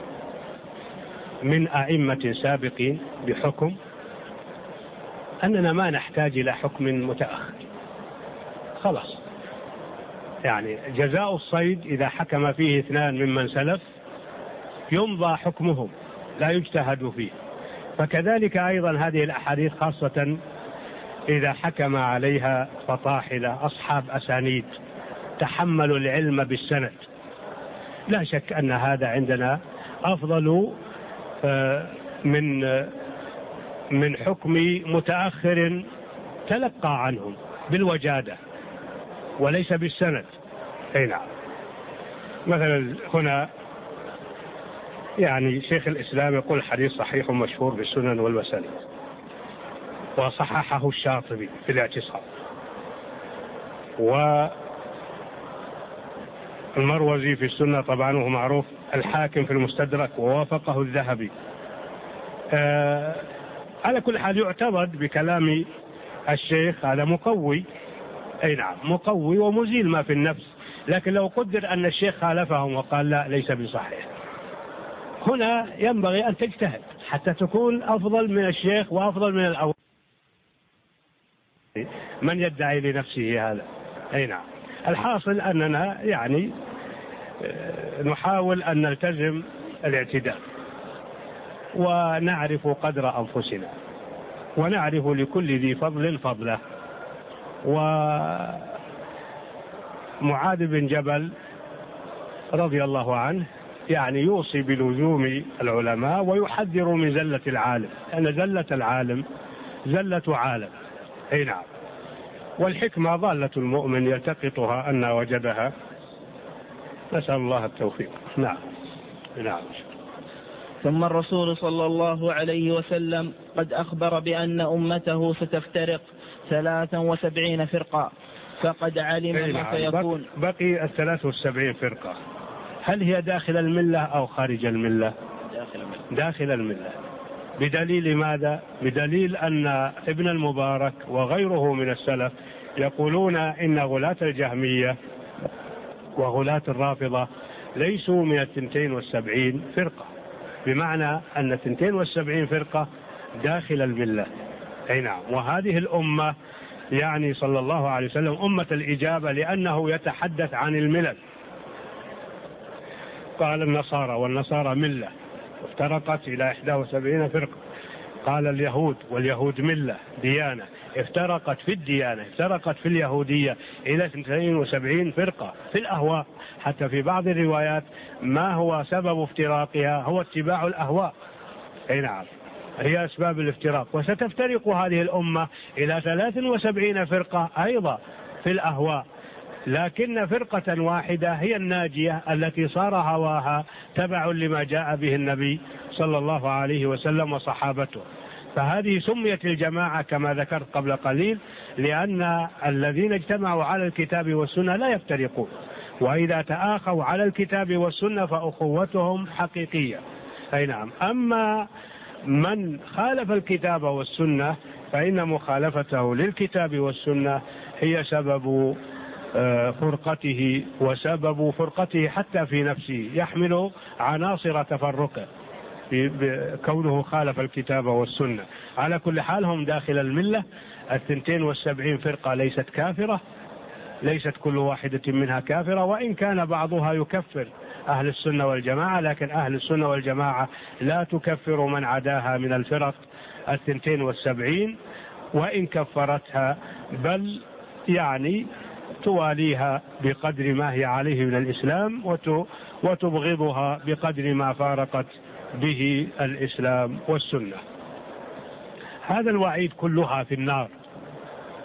من أئمة سابقين بحكم أننا ما نحتاج إلى حكم متأخر. خلاص، يعني جزاء الصيد إذا حكم فيه 2 ممن سلف يمضى حكمهم، لا يجتهد فيه. فكذلك أيضا هذه الأحاديث خاصة إذا حكم عليها فطاحلة أصحاب أسانيد تحملوا العلم بالسند، لا شك أن هذا عندنا أفضل من حكم متأخر تلقى عنهم بالوجادة وليس بالسند. أي نعم. مثلا هنا يعني شيخ الإسلام يقول حديث صحيح مشهور بالسنن والمسانيد، وصححه الشاطبي في الاعتصام، والمروزي في السنة طبعا وهو معروف، الحاكم في المستدرك ووافقه الذهبي. على كل حال يعتضد بكلام الشيخ، هذا مقوي. أي نعم، مقوي ومزيل ما في النفس. لكن لو قدر أن الشيخ خالفهم وقال لا ليس بصحيح، هنا ينبغي أن تجتهد حتى تكون أفضل من الشيخ وأفضل من الأول. من يدعي لنفسه هذا؟ أي نعم. الحاصل أننا يعني نحاول أن نلتزم الاعتدال ونعرف قدر أنفسنا ونعرف لكل ذي فضل فضله. ومعاذ بن جبل رضي الله عنه يعني يوصي بلزوم العلماء ويحذر من زلة العالم، لأن زلة العالم زلة عالم. أي نعم. والحكمة ضالة المؤمن يلتقطها أن وجدها. نسأل الله التوفيق. نعم. نعم. ثم الرسول صلى الله عليه وسلم قد أخبر بأن أمته ستفترق 73 فرقة، فقد علم ما سيكون. بقي 73 فرقة، هل هي داخل الملة أو خارج الملة؟ داخل الملة. بدليل ماذا؟ بدليل أن ابن المبارك وغيره من السلف يقولون إن غلاة الجهمية وغلاة الرافضة ليسوا من 72 فرقة، بمعنى أن 72 فرقة داخل الملة. أي نعم. وهذه الأمة يعني صلى الله عليه وسلم أمة الإجابة، لأنه يتحدث عن الملل. قال النصارى والنصارى ملة افترقت إلى 71 فرقة. قال اليهود واليهود ملة ديانة افترقت في الديانة، افترقت في اليهودية إلى 72 فرقة في الأهواء. حتى في بعض الروايات ما هو سبب افتراقها هو اتباع الأهواء. أي نعم، هي أسباب الافتراق. وستفترق هذه الأمة إلى 73 فرقة أيضا في الأهواء، لكن فرقة واحدة هي الناجية التي صار هواها تبع لما جاء به النبي صلى الله عليه وسلم وصحابته. فهذه سميت الجماعة كما ذكرت قبل قليل، لأن الذين اجتمعوا على الكتاب والسنة لا يفترقون، وإذا تآخوا على الكتاب والسنة فأخوتهم حقيقية. أي نعم. أما من خالف الكتاب والسنة فإن مخالفته للكتاب والسنة هي سبب فرقته وسبب فرقته حتى في نفسه، يحمل عناصر تفرقه كونه خالف الكتاب والسنة. على كل حال هم داخل الملة. 72 فرقة ليست كافرة، ليست كل واحدة منها كافرة، وإن كان بعضها يكفر أهل السنة والجماعة، لكن أهل السنة والجماعة لا تكفر من عداها من الفرق 72 وإن كفرتها، بل يعني تواليها بقدر ما هي عليه من الإسلام وتبغضها بقدر ما فارقت به الإسلام والسنة. هذا الوعيد كلها في النار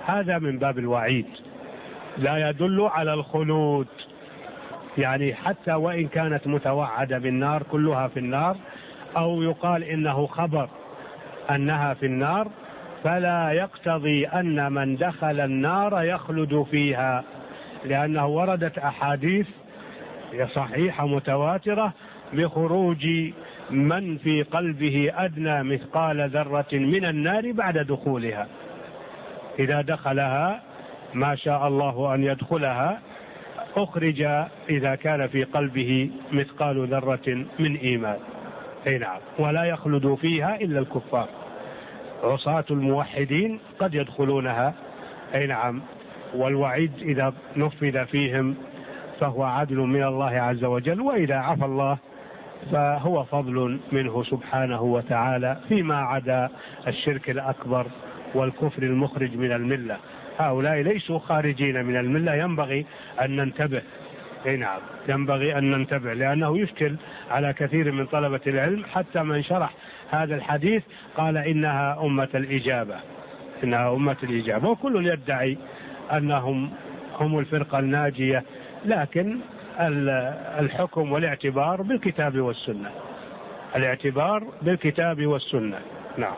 هذا من باب الوعيد، لا يدل على الخلود. يعني حتى وإن كانت متوعدة بالنار كلها في النار، أو يقال إنه خبر أنها في النار، فلا يقتضي أن من دخل النار يخلد فيها، لأنه وردت أحاديث صحيحة متواترة بخروج من في قلبه أدنى مثقال ذرة من النار بعد دخولها، إذا دخلها ما شاء الله أن يدخلها أخرج إذا كان في قلبه مثقال ذرة من إيمان. نعم، ولا يخلد فيها إلا الكفار. عصاة الموحدين قد يدخلونها، نعم، والوعيد إذا نفذ فيهم فهو عدل من الله عز وجل، وإذا عفى الله فهو فضل منه سبحانه وتعالى فيما عدا الشرك الأكبر والكفر المخرج من الملة. هؤلاء ليسوا خارجين من الملة، ينبغي أن ننتبه. نعم، ينبغي أن ننتبه، لأنه يشكل على كثير من طلبة العلم، حتى من شرح هذا الحديث قال إنها أمة الإجابة، إنها أمة الإجابة، وكل يدعي أنهم هم الفرقة الناجية، لكن الحكم والاعتبار بالكتاب والسنة، الاعتبار بالكتاب والسنة. نعم.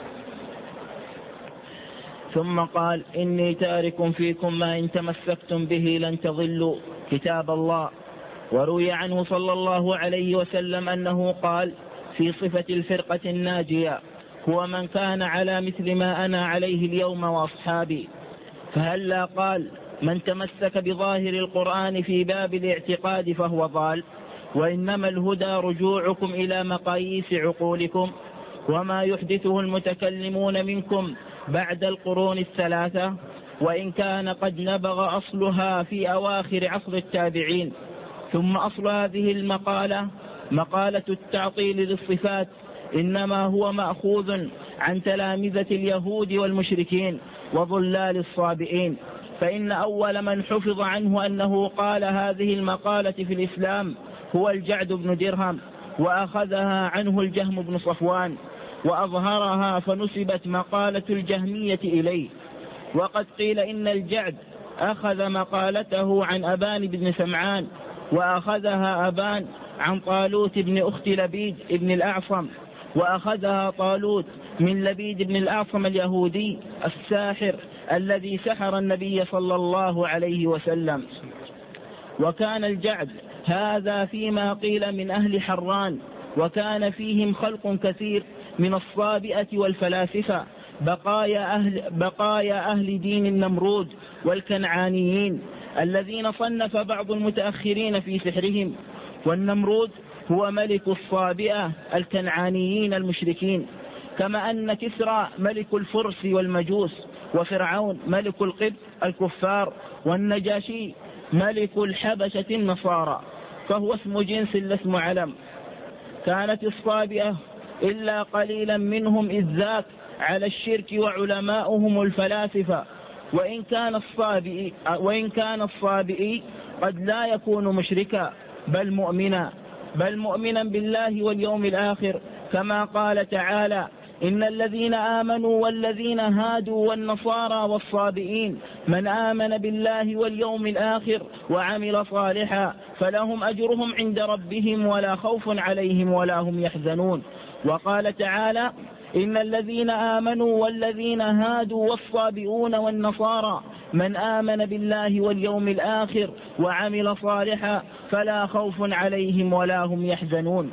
ثم قال: إني تارك فيكم ما إن تمسكتم به لن تضلوا كتاب الله. وروي عنه صلى الله عليه وسلم أنه قال في صفة الفرقة الناجية: هو من كان على مثل ما أنا عليه اليوم وأصحابي. فهلا قال: من تمسك بظاهر القرآن في باب الاعتقاد فهو ضال، وإنما الهدى رجوعكم إلى مقاييس عقولكم وما يحدثه المتكلمون منكم بعد القرون الثلاثة، وإن كان قد نبغ أصلها في أواخر عصر التابعين. ثم أصل هذه المقالة مقالة التعطيل للصفات إنما هو مأخوذ عن تلامذة اليهود والمشركين وضلال الصابئين، فإن أول من حفظ عنه أنه قال هذه المقالة في الإسلام هو الجعد بن درهم، وأخذها عنه الجهم بن صفوان وأظهرها، فنسبت مقالة الجهمية إليه. وقد قيل إن الجعد أخذ مقالته عن أبان بن سمعان، وأخذها أبان عن طالوت بن أخت لبيد بن الأعصم، وأخذها طالوت من لبيد بن الأعصم اليهودي الساحر الذي سحر النبي صلى الله عليه وسلم. وكان الجعد هذا فيما قيل من أهل حران، وكان فيهم خلق كثير من الصابئة والفلاسفة، بقايا أهل دين النمرود والكنعانيين الذين صنف بعض المتأخرين في سحرهم. والنمرود هو ملك الصابئة الكنعانيين المشركين، كما أن كسرى ملك الفرس والمجوس، وفرعون ملك القبط الكفار، والنجاشي ملك الحبشة النصارى، فهو اسم جنس لا اسم علم. كانت الصابئة إلا قليلا منهم إذ ذاك على الشرك وعلماؤهم الفلاسفة، وإن كان الصابئي قد لا يكون مشركا بل مؤمنا بالله واليوم الآخر، كما قال تعالى: إن الذين آمنوا والذين هادوا والنصارى والصابئين من آمن بالله واليوم الآخر وعمل صالحا فلهم أجرهم عند ربهم ولا خوف عليهم ولا هم يحزنون. وقال تعالى: إن الذين آمنوا والذين هادوا والصابئون والنصارى من آمن بالله واليوم الآخر وعمل صالحا فلا خوف عليهم ولا هم يحزنون.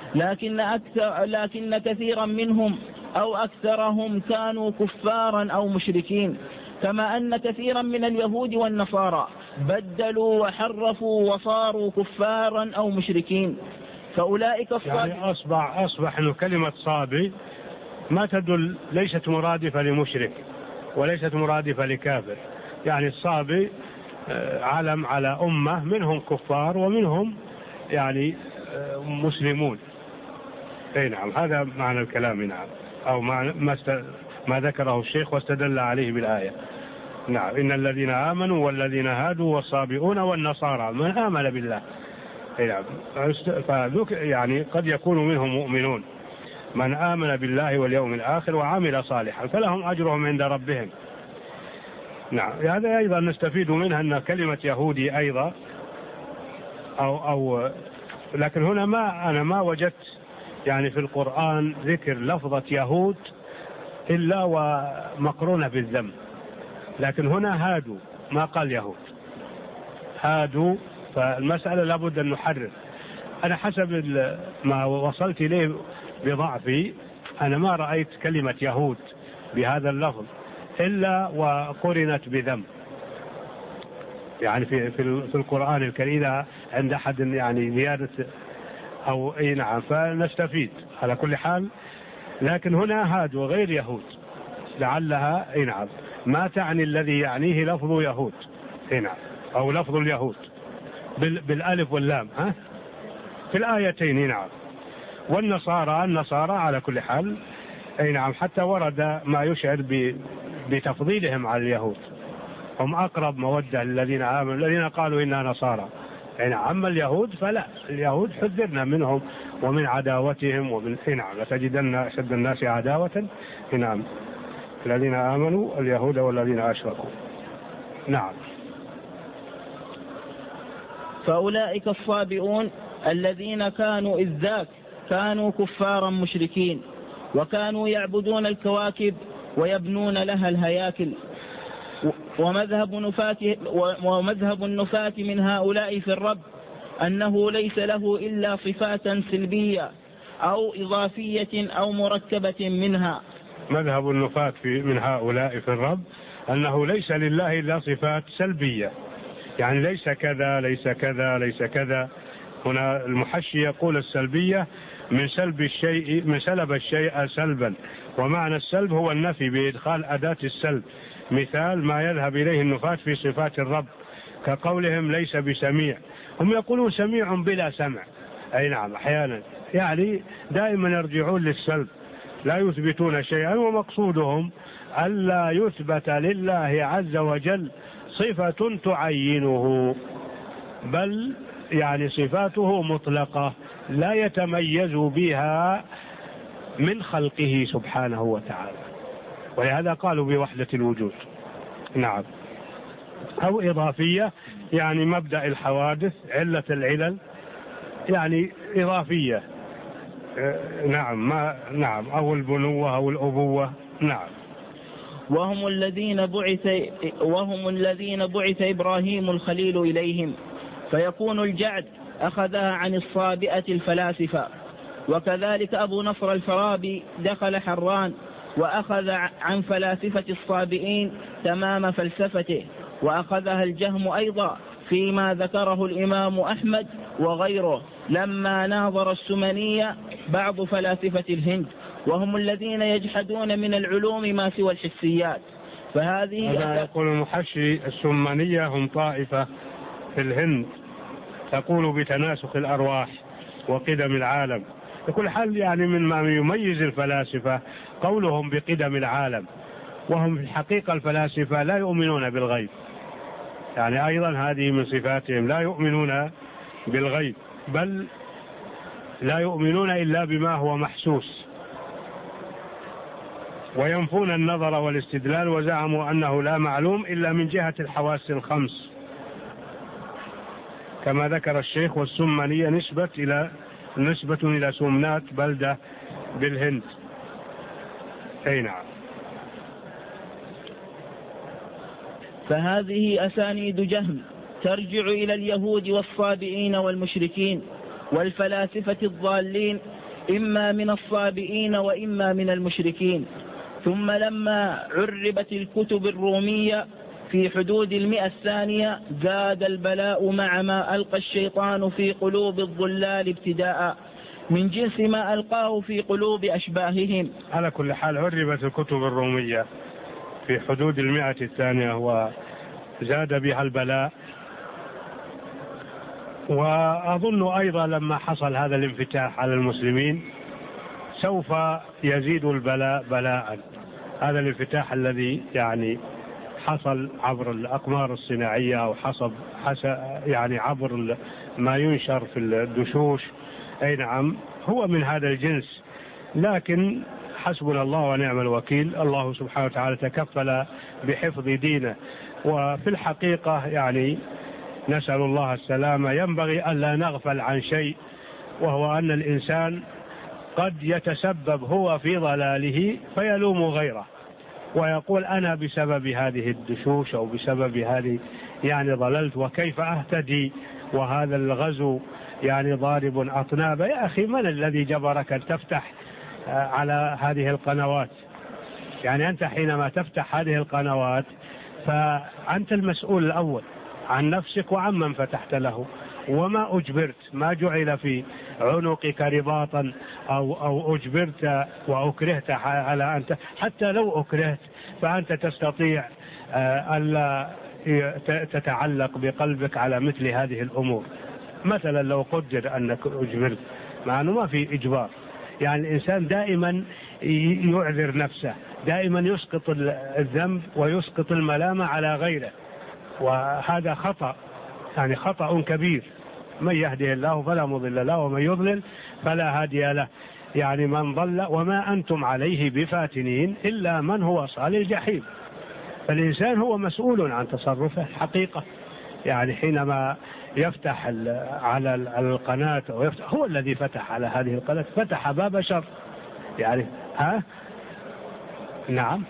لكن كثيرا منهم أو أكثرهم كانوا كفارا أو مشركين، كما أن كثيرا من اليهود والنصارى بدلوا وحرفوا وصاروا كفارا أو مشركين. فأولئك يعني أصبح أن كلمة صابي ما تدل، ليست مرادفة لمشرك وليست مرادفة لكافر. يعني الصابي علم على أمة منهم كفار ومنهم يعني مسلمون. أي نعم، هذا معنى الكلام. نعم، أو ما ذكره الشيخ واستدل عليه بالآية. نعم، إن الذين آمنوا والذين هادوا والصابئون والنصارى من آمن بالله. نعم، يعني قد يكون منهم مؤمنون، من آمن بالله واليوم الآخر وعمل صالحا فلهم أجرهم عند ربهم. نعم، هذا أيضا نستفيد منها أن كلمة يهودي أيضا لكن هنا أنا ما وجدت يعني في القرآن ذكر لفظة يهود إلا ومقرونة بالذم، لكن هنا هادوا ما قال يهود، هادوا. فالمسألة لابد أن نحرر. أنا حسب ما وصلت إليه بضعفي أنا ما رأيت كلمة يهود بهذا اللفظ إلا وقرنت بذم، يعني في القرآن الكريم عند أحد يعني زيادة أو أي نعم، فنستفيد على كل حال. لكن هنا هاد وغير يهود لعلها أي نعم ما تعني الذي يعنيه لفظ يهود أي نعم أو لفظ اليهود بالألف واللام في الآيتين نعم. والنصارى على كل حال أي نعم، حتى ورد ما يشعر بتفضيلهم على اليهود، هم أقرب مودة للذين آمنوا الذين قالوا إنا نصارى. يعني أما اليهود فلا، اليهود حذرنا منهم ومن عداوتهم ومن نعم لتجدن أشد الناس عداوة نعم الذين آمنوا اليهود والذين أشركوا. نعم. فأولئك الصابئون الذين كانوا إذ ذاك كانوا كفارا مشركين، وكانوا يعبدون الكواكب ويبنون لها الهياكل. ومذهب النفاة من هؤلاء في الرب أنه ليس له إلا صفات سلبية أو إضافية أو مركبة منها. مذهب النفاة من هؤلاء في الرب أنه ليس لله إلا صفات سلبية، يعني ليس كذا ليس كذا ليس كذا. هنا المحشي يقول السلبية من سلب الشيء سلبا، ومعنى السلب هو النفي بإدخال أداة السلب. مثال ما يذهب إليه النفاة في صفات الرب كقولهم ليس بسميع، هم يقولون سميع بلا سمع. أي نعم أحيانا يعني دائما يرجعون للسلب، لا يثبتون شيئا، ومقصودهم ألا يثبت لله عز وجل صفة تعينه، بل يعني صفاته مطلقة لا يتميز بها من خلقه سبحانه وتعالى، ولهذا قالوا بوحدة الوجود. نعم. أو إضافية يعني مبدأ الحوادث علة العلل يعني إضافية نعم أو البنوة أو الأبوة. نعم. وهم الذين بعث إبراهيم الخليل إليهم، فيكون الجعد أخذها عن الصابئة الفلاسفة. وكذلك أبو نصر الفارابي دخل حران وأخذ عن فلاسفة الصابئين تمام فلسفته، وأخذها الجهم أيضا فيما ذكره الإمام أحمد وغيره لما ناظر السمنية بعض فلاسفة الهند، وهم الذين يجحدون من العلوم ما سوى الحسيات. فهذه هذا يقول المحشي السمنية هم طائفة في الهند تقول بتناسخ الأرواح وقدم العالم. بكل حال يعني من ما يميز الفلاسفة قولهم بقدم العالم، وهم في الحقيقة الفلاسفة لا يؤمنون بالغيب، يعني أيضا هذه من صفاتهم لا يؤمنون بالغيب، بل لا يؤمنون إلا بما هو محسوس، وينفون النظر والاستدلال، وزعموا أنه لا معلوم إلا من جهة الحواس الخمس كما ذكر الشيخ. والسمنية نسبة إلى سمنات بلدة بالهند. أي نعم. فهذه أسانيد جهم ترجع إلى اليهود والصابئين والمشركين والفلاسفة الضالين، إما من الصابئين وإما من المشركين. ثم لما عربت الكتب الرومية في حدود 100 الثانية زاد البلاء مع ما ألقى الشيطان في قلوب الضلال ابتداء من جنس ما ألقاه في قلوب أشباههم. على كل حال عربت الكتب الرومية في حدود 100 الثانية وزاد بها البلاء. وأظن أيضا لما حصل هذا الانفتاح على المسلمين سوف يزيد البلاء بلاء. هذا الانفتاح الذي يعني حصل عبر الأقمار الصناعية أو يعني عبر ما ينشر في الدشوش. أي نعم هو من هذا الجنس، لكن حسبنا الله ونعم الوكيل. الله سبحانه وتعالى تكفل بحفظ دينه. وفي الحقيقة يعني نسأل الله السلامة، ينبغي ألا نغفل عن شيء، وهو أن الإنسان قد يتسبب هو في ضلاله فيلوم غيره ويقول أنا بسبب هذه الدشوش أو بسبب هذه يعني ضللت، وكيف أهتدي وهذا الغزو يعني ضارب أطناب. يا أخي من الذي جبرك أن تفتح على هذه القنوات؟ يعني أنت حينما تفتح هذه القنوات فأنت المسؤول الأول عن نفسك وعن من فتحت له، وما أجبرت، ما جعل في عنقك رباطا أو أجبرت وأكرهت على أنت، حتى لو أكرهت فأنت تستطيع ألا تتعلق بقلبك على مثل هذه الأمور. مثلا لو قدر أنك أجبرت، مع أنه ما في إجبار، يعني الإنسان دائما يعذر نفسه، دائما يسقط الذنب ويسقط الملامة على غيره، وهذا خطأ، يعني خطأ كبير. من يهده الله فلا مضل له ومن يضلل فلا هادي له. يعني من ضل وما أنتم عليه بفاتنين إلا من هو صال الجحيم. فالإنسان هو مسؤول عن تصرفه حقيقة. يعني حينما يفتح على القناة هو الذي فتح على هذه القناة، فتح باب شر يعني. نعم،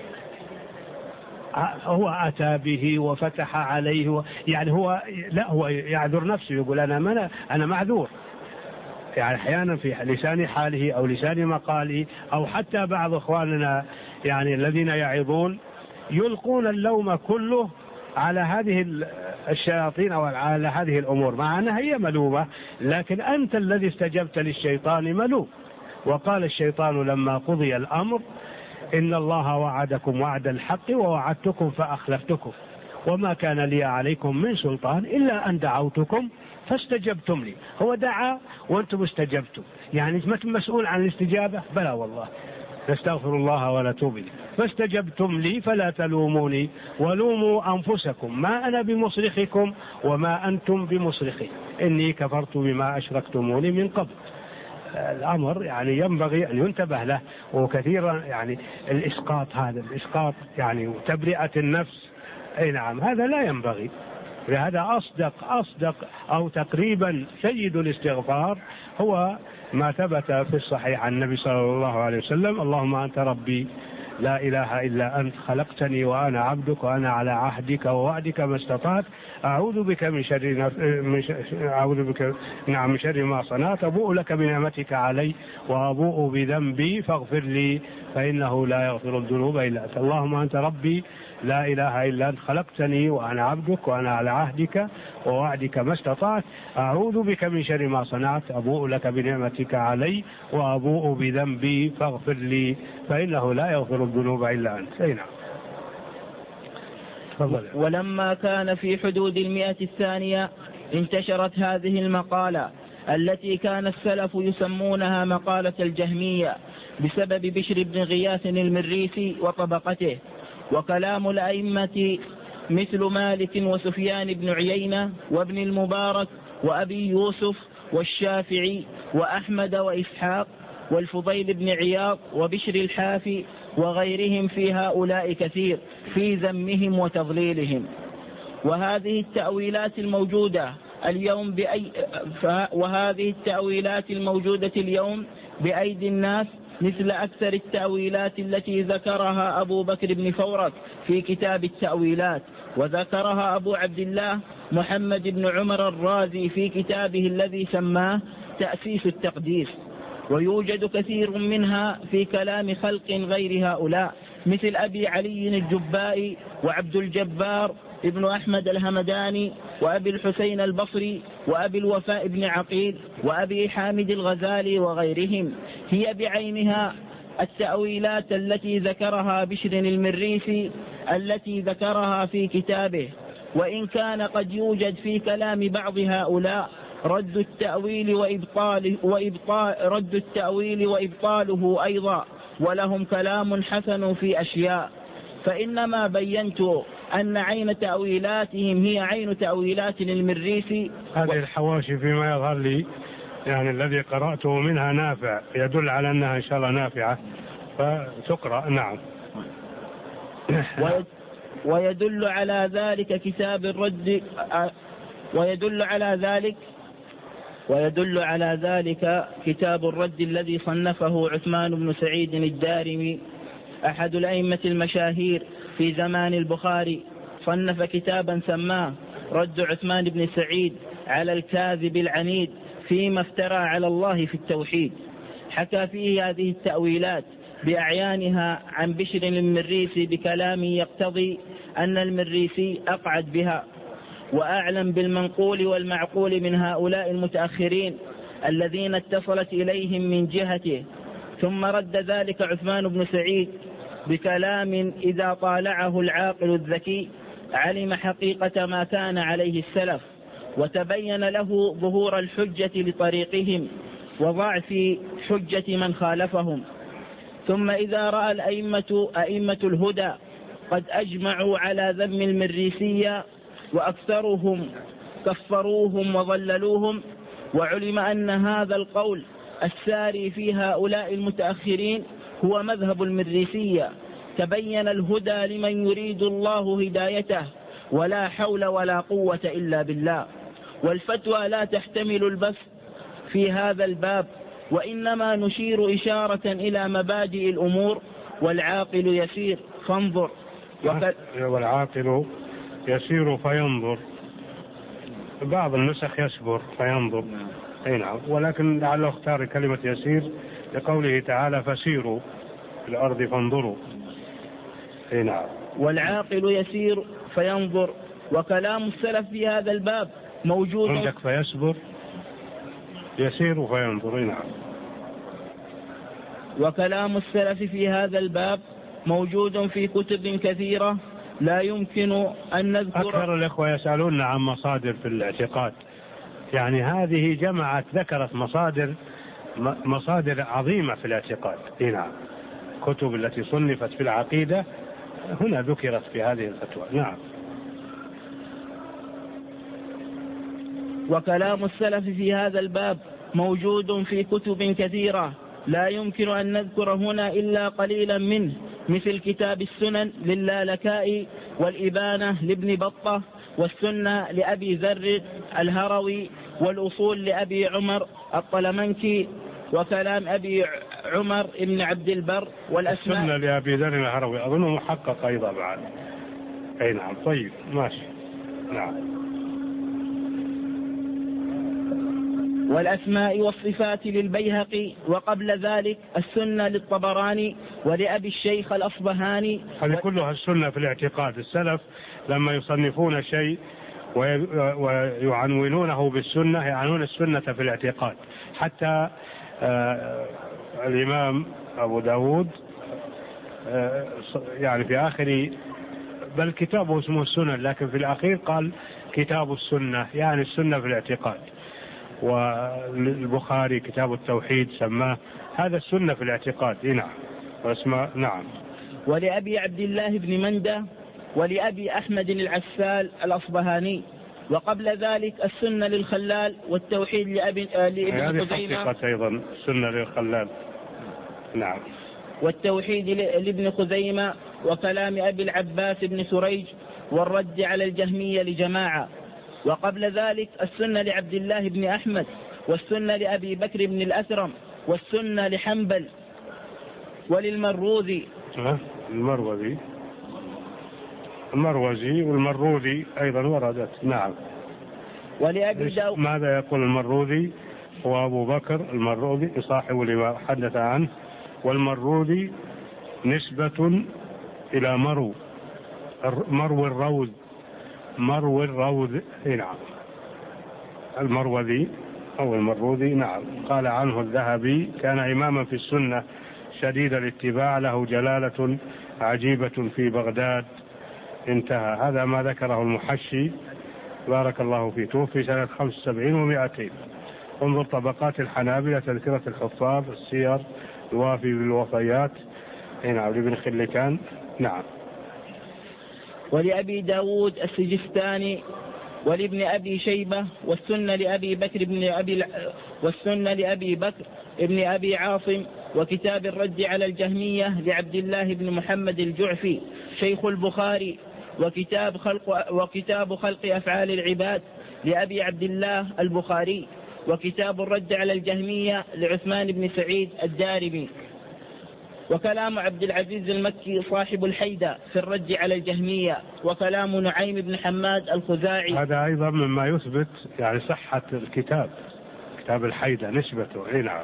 هو أتى به وفتح عليه يعني هو لا، هو يعذر نفسه، يقول أنا معذور. يعني أحيانا في لسان حاله أو لسان مقاله، أو حتى بعض إخواننا يعني الذين يعظون يلقون اللوم كله على هذه الشياطين أو على هذه الأمور، مع أنها هي ملومة، لكن أنت الذي استجبت للشيطان ملوم. وقال الشيطان لما قضي الأمر إن الله وعدكم وعد الحق ووعدتكم فأخلفتكم وما كان لي عليكم من سلطان إلا أن دعوتكم فاستجبتم لي. هو دعا وأنتم استجبتم، يعني ما أنتم مسؤول عن الاستجابة؟ بلى والله، نستغفر الله ونتوب إليه. فاستجبتم لي فلا تلوموني ولوموا أنفسكم ما أنا بمصرخكم وما أنتم بمصرخي إني كفرت بما أشركتموني من قبل. الأمر يعني ينبغي أن ينتبه له، وكثيرا يعني الإسقاط، هذا الإسقاط يعني وتبرئة النفس، أي نعم، هذا لا ينبغي. لهذا أصدق أو تقريبا سيد الاستغفار هو ما ثبت في الصحيح عن النبي صلى الله عليه وسلم: اللهم أنت ربي لا إله إلا أنت خلقتني وأنا عبدك وأنا على عهدك ووعدك ما استطعت أعوذ بك من شر ما صنعت أبوء لك بنعمتك علي وأبوء بذنبي فاغفر لي فإنه لا يغفر الذنوب إلا أنت. اللهم أنت ربي لا إله إلا أنت خلقتني وأنا عبدك وأنا على عهدك ووعدك ما استطعت أعوذ بك من شر ما صنعت أبوء لك بنعمتك علي وأبوء بذنبي فاغفر لي فإنه لا يغفر الذنوب إلا أنت. نعم. ولما كان في حدود 100 الثانية انتشرت هذه المقالة التي كان السلف يسمونها مقالة الجهمية بسبب بشر بن غياث المريسي وطبقته، وكلام الأئمة مثل مالك وسفيان بن عيينة وابن المبارك وأبي يوسف والشافعي وأحمد وإسحاق والفضيل بن عياض وبشر الحافي وغيرهم في هؤلاء كثير في ذمهم وتضليلهم. وهذه التأويلات الموجودة اليوم بأيدي الناس مثل أكثر التأويلات التي ذكرها أبو بكر بن فورك في كتاب التأويلات، وذكرها أبو عبد الله محمد بن عمر الرازي في كتابه الذي سماه تأسيس التقديس. ويوجد كثير منها في كلام خلق غير هؤلاء مثل أبي علي الجبائي وعبد الجبار ابن أحمد الهمداني وأبي الحسين البصري وأبي الوفاء بن عقيل وأبي حامد الغزالي وغيرهم. هي بعينها التأويلات التي ذكرها بشر المريسي التي ذكرها في كتابه، وإن كان قد يوجد في كلام بعض هؤلاء رد التأويل وإبطاله أيضا، ولهم كلام حسن في أشياء. فإنما بينت أن عين تأويلاتهم هي عين تأويلات المريسي. هذه الحواشي فيما يظهر لي يعني الذي قرأته منها نافع، يدل على أنها إن شاء الله نافعة، فتقرأ. نعم. ويدل على ذلك كتاب الرد ويدل على ذلك كتاب الرد الذي صنفه عثمان بن سعيد الدارمي أحد الأئمة المشاهير في زمان البخاري. صنف كتابا سماه رد عثمان بن سعيد على الكاذب العنيد فيما افترى على الله في التوحيد. حكى فيه هذه التأويلات بأعيانها عن بشر المريسي بكلام يقتضي أن المريسي أقعد بها وأعلم بالمنقول والمعقول من هؤلاء المتأخرين الذين اتصلت إليهم من جهته. ثم رد ذلك عثمان بن سعيد بكلام إذا طالعه العاقل الذكي علم حقيقة ما كان عليه السلف وتبين له ظهور الحجة لطريقهم وضعف حجة من خالفهم. ثم إذا رأى أئمة الهدى قد أجمعوا على ذم المريسية وأكثرهم كفروهم وضللوهم وعلم أن هذا القول الساري في هؤلاء المتأخرين هو مذهب المريسية تبين الهدى لمن يريد الله هدايته ولا حول ولا قوة إلا بالله. والفتوى لا تحتمل البث في هذا الباب وإنما نشير إشارة إلى مبادئ الأمور. والعاقل يسير فانظر والعاقل يسير فينظر. بعض النسخ يسبر فينظر. أي نعم. ولكن لعله اختار كلمة يسير لقوله تعالى فسيروا في الأرض فانظروا. أي نعم. والعاقل يسير فينظر. وكلام السلف في هذا الباب موجود. عندك فيسبر يسير فينظر. نعم. وكلام السلف في هذا الباب موجود في كتب كثيرة لا يمكن أن نذكر. أكثر الإخوة يسألون عن مصادر في الاعتقاد. يعني هذه جمعت ذكرت مصادر عظيمة في الاعتقاد. نعم. كتب التي صنفت في العقيدة هنا ذكرت في هذه الفتوى. نعم. وكلام السلف في هذا الباب موجود في كتب كثيرة لا يمكن أن نذكر هنا إلا قليلا منه، مثل كتاب السنن للالكائي والإبانة لابن بطة والسنة لأبي ذر الهروي والأصول لأبي عمر الطلمنكي وكلام أبي عمر ابن عبد البر والأسماء. السنة لأبي ذر الهروي أظنه محقق أيضا بعد. أي نعم. طيب ماشي. نعم. والأسماء والصفات للبيهقي وقبل ذلك السنة للطبراني ولأبي الشيخ الأصبهاني. هذه كلها السنة في الاعتقاد. السلف لما يصنفون شيء ويعنونونه بالسنة يعنون السنة في الاعتقاد. حتى الإمام أبو داود يعني في آخر بل كتابه اسمه السنن لكن في الأخير قال كتاب السنة يعني السنة في الاعتقاد. والبخاري كتاب التوحيد سماه هذا السنة في الاعتقاد. نعم. واسماء. نعم. ولأبي عبد الله بن مندة ولأبي أحمد العسال الأصبهاني. وقبل ذلك السنة للخلال والتوحيد لابن خزيمة. أيضا السنة للخلال. نعم. والتوحيد لابن خزيمة وكلام أبي العباس بن سريج والرد على الجهمية لجماعة. وقبل ذلك السنة لعبد الله بن أحمد والسنة لأبي بكر بن الأثرم والسنة لحنبل وللمروذي. المروزي والمروذي أيضا وردت. نعم. ولأبي داود. ماذا يقول المروذي؟ هو أبو بكر المروذي صاحب لما حدث عنه. والمروذي نسبة إلى مروي الروذ. نعم. المروذي أو المروذي. نعم. قال عنه الذهبي كان إماما في السنة شديد الاتباع له جلالة عجيبة في بغداد. انتهى. هذا ما ذكره المحشي بارك الله فيه. توفي سنة 75 و200. انظر طبقات الحنابلة تذكرة الحفاظ السير الوافي بالوفيات. نعم. لابن خلكان. نعم. ولأبي داود السجستاني ولابن أبي شيبة والسنة لأبي بكر ابن أبي عاصم وكتاب الرد على الجهمية لعبد الله بن محمد الجعفي شيخ البخاري، وكتاب خلق أفعال العباد لأبي عبد الله البخاري، وكتاب الرد على الجهمية لعثمان بن سعيد الدارمي، وكلام عبد العزيز المكي صاحب الحيدة في الرد على الجهمية، وكلام نعيم بن حماد الخزاعي. هذا أيضا مما يثبت يعني صحة الكتاب، كتاب الحيدة نسبته. نعم.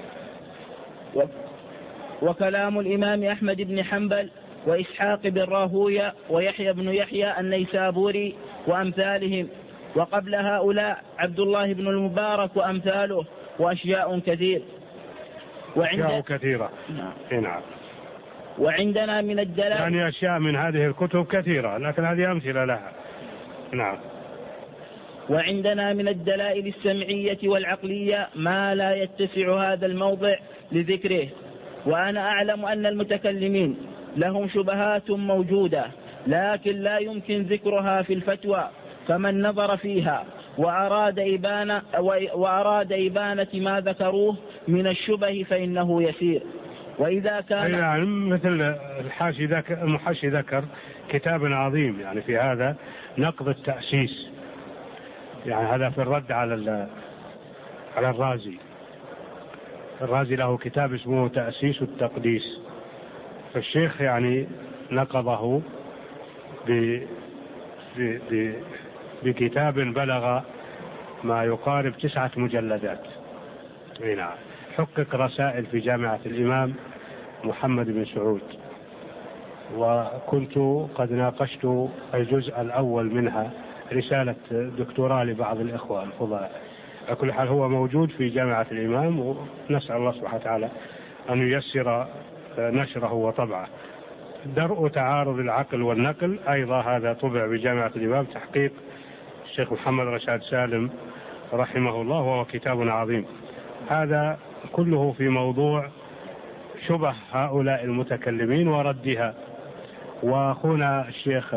وكلام الإمام أحمد بن حنبل وإسحاق بن راهوية ويحيى بن يحيى النيسابوري وأمثالهم، وقبل هؤلاء عبد الله بن المبارك وأمثاله، وأشياء كثير. أشياء كثيرة. نعم. وعندنا من الدلائل يعني أشياء من هذه الكتب كثيرة، لكن هذه أمثلة لها. نعم. وعندنا من الدلائل السمعية والعقلية ما لا يتسع هذا الموضع لذكره، وأنا أعلم أن المتكلمين لهم شبهات موجودة لكن لا يمكن ذكرها في الفتوى، فمن نظر فيها وأراد إبانة ما ذكروه من الشبه فإنه يسير. وإذا كان يعني مثل المحشي ذكر كتاب عظيم يعني في هذا نقض التأسيس، يعني هذا في الرد على الرازي. الرازي له كتاب اسمه تأسيس التقديس، فالشيخ يعني نقضه بكتاب بلغ ما يقارب 9 مجلدات. نعم. حقق رسائل في جامعة الإمام محمد بن سعود، وكنت قد ناقشت الجزء الأول منها، رسالة دكتوراه لبعض الإخوة الفضلاء. على كل حال هو موجود في جامعة الإمام، ونسأل الله سبحانه وتعالى أن ييسر نشره وطبعه. درء تعارض العقل والنقل أيضا هذا طبع بجامعة الإمام، تحقيق الشيخ محمد رشاد سالم رحمه الله، وهو كتاب عظيم. هذا كله في موضوع شبه هؤلاء المتكلمين وردها. وأخونا الشيخ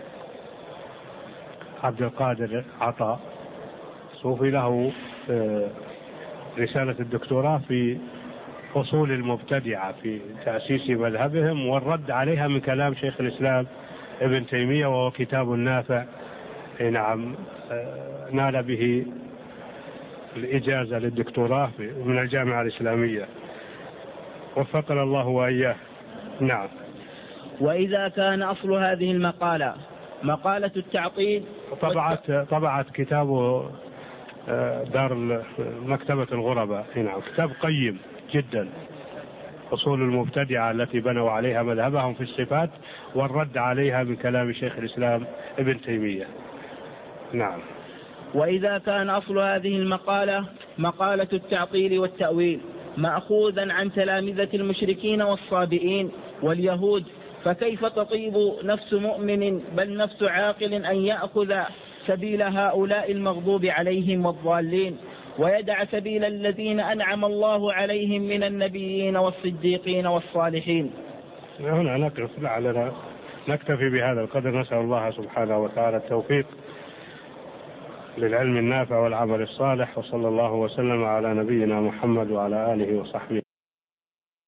عبد القادر عطاء صوفي له رسالة الدكتوراه في أصول المبتدعة في تأسيس مذهبهم والرد عليها من كلام شيخ الإسلام ابن تيمية، وهو كتاب نافع. نعم. نال به الإجازة للدكتوراه من الجامعة الإسلامية، وفقنا الله وإياه. نعم. وإذا كان أصل هذه المقالة مقالة التعطيل، طبعت كتابه دار مكتبة الغرباء. نعم. كتاب قيم جدا، أصول المبتدعة التي بنوا عليها مذهبهم في الصفات والرد عليها من كلام شيخ الإسلام ابن تيمية. نعم. وإذا كان أصل هذه المقالة مقالة التعطيل والتأويل مأخوذا عن تلامذة المشركين والصابئين واليهود، فكيف تطيب نفس مؤمن بل نفس عاقل أن يأخذ سبيل هؤلاء المغضوب عليهم والضالين ويدع سبيل الذين أنعم الله عليهم من النبيين والصديقين والصالحين؟ هنا نقف، لعلنا نكتفي بهذا القدر. نسأل الله سبحانه وتعالى التوفيق للعلم النافع والعمل الصالح، وصلى الله وسلم على نبينا محمد وعلى آله وصحبه.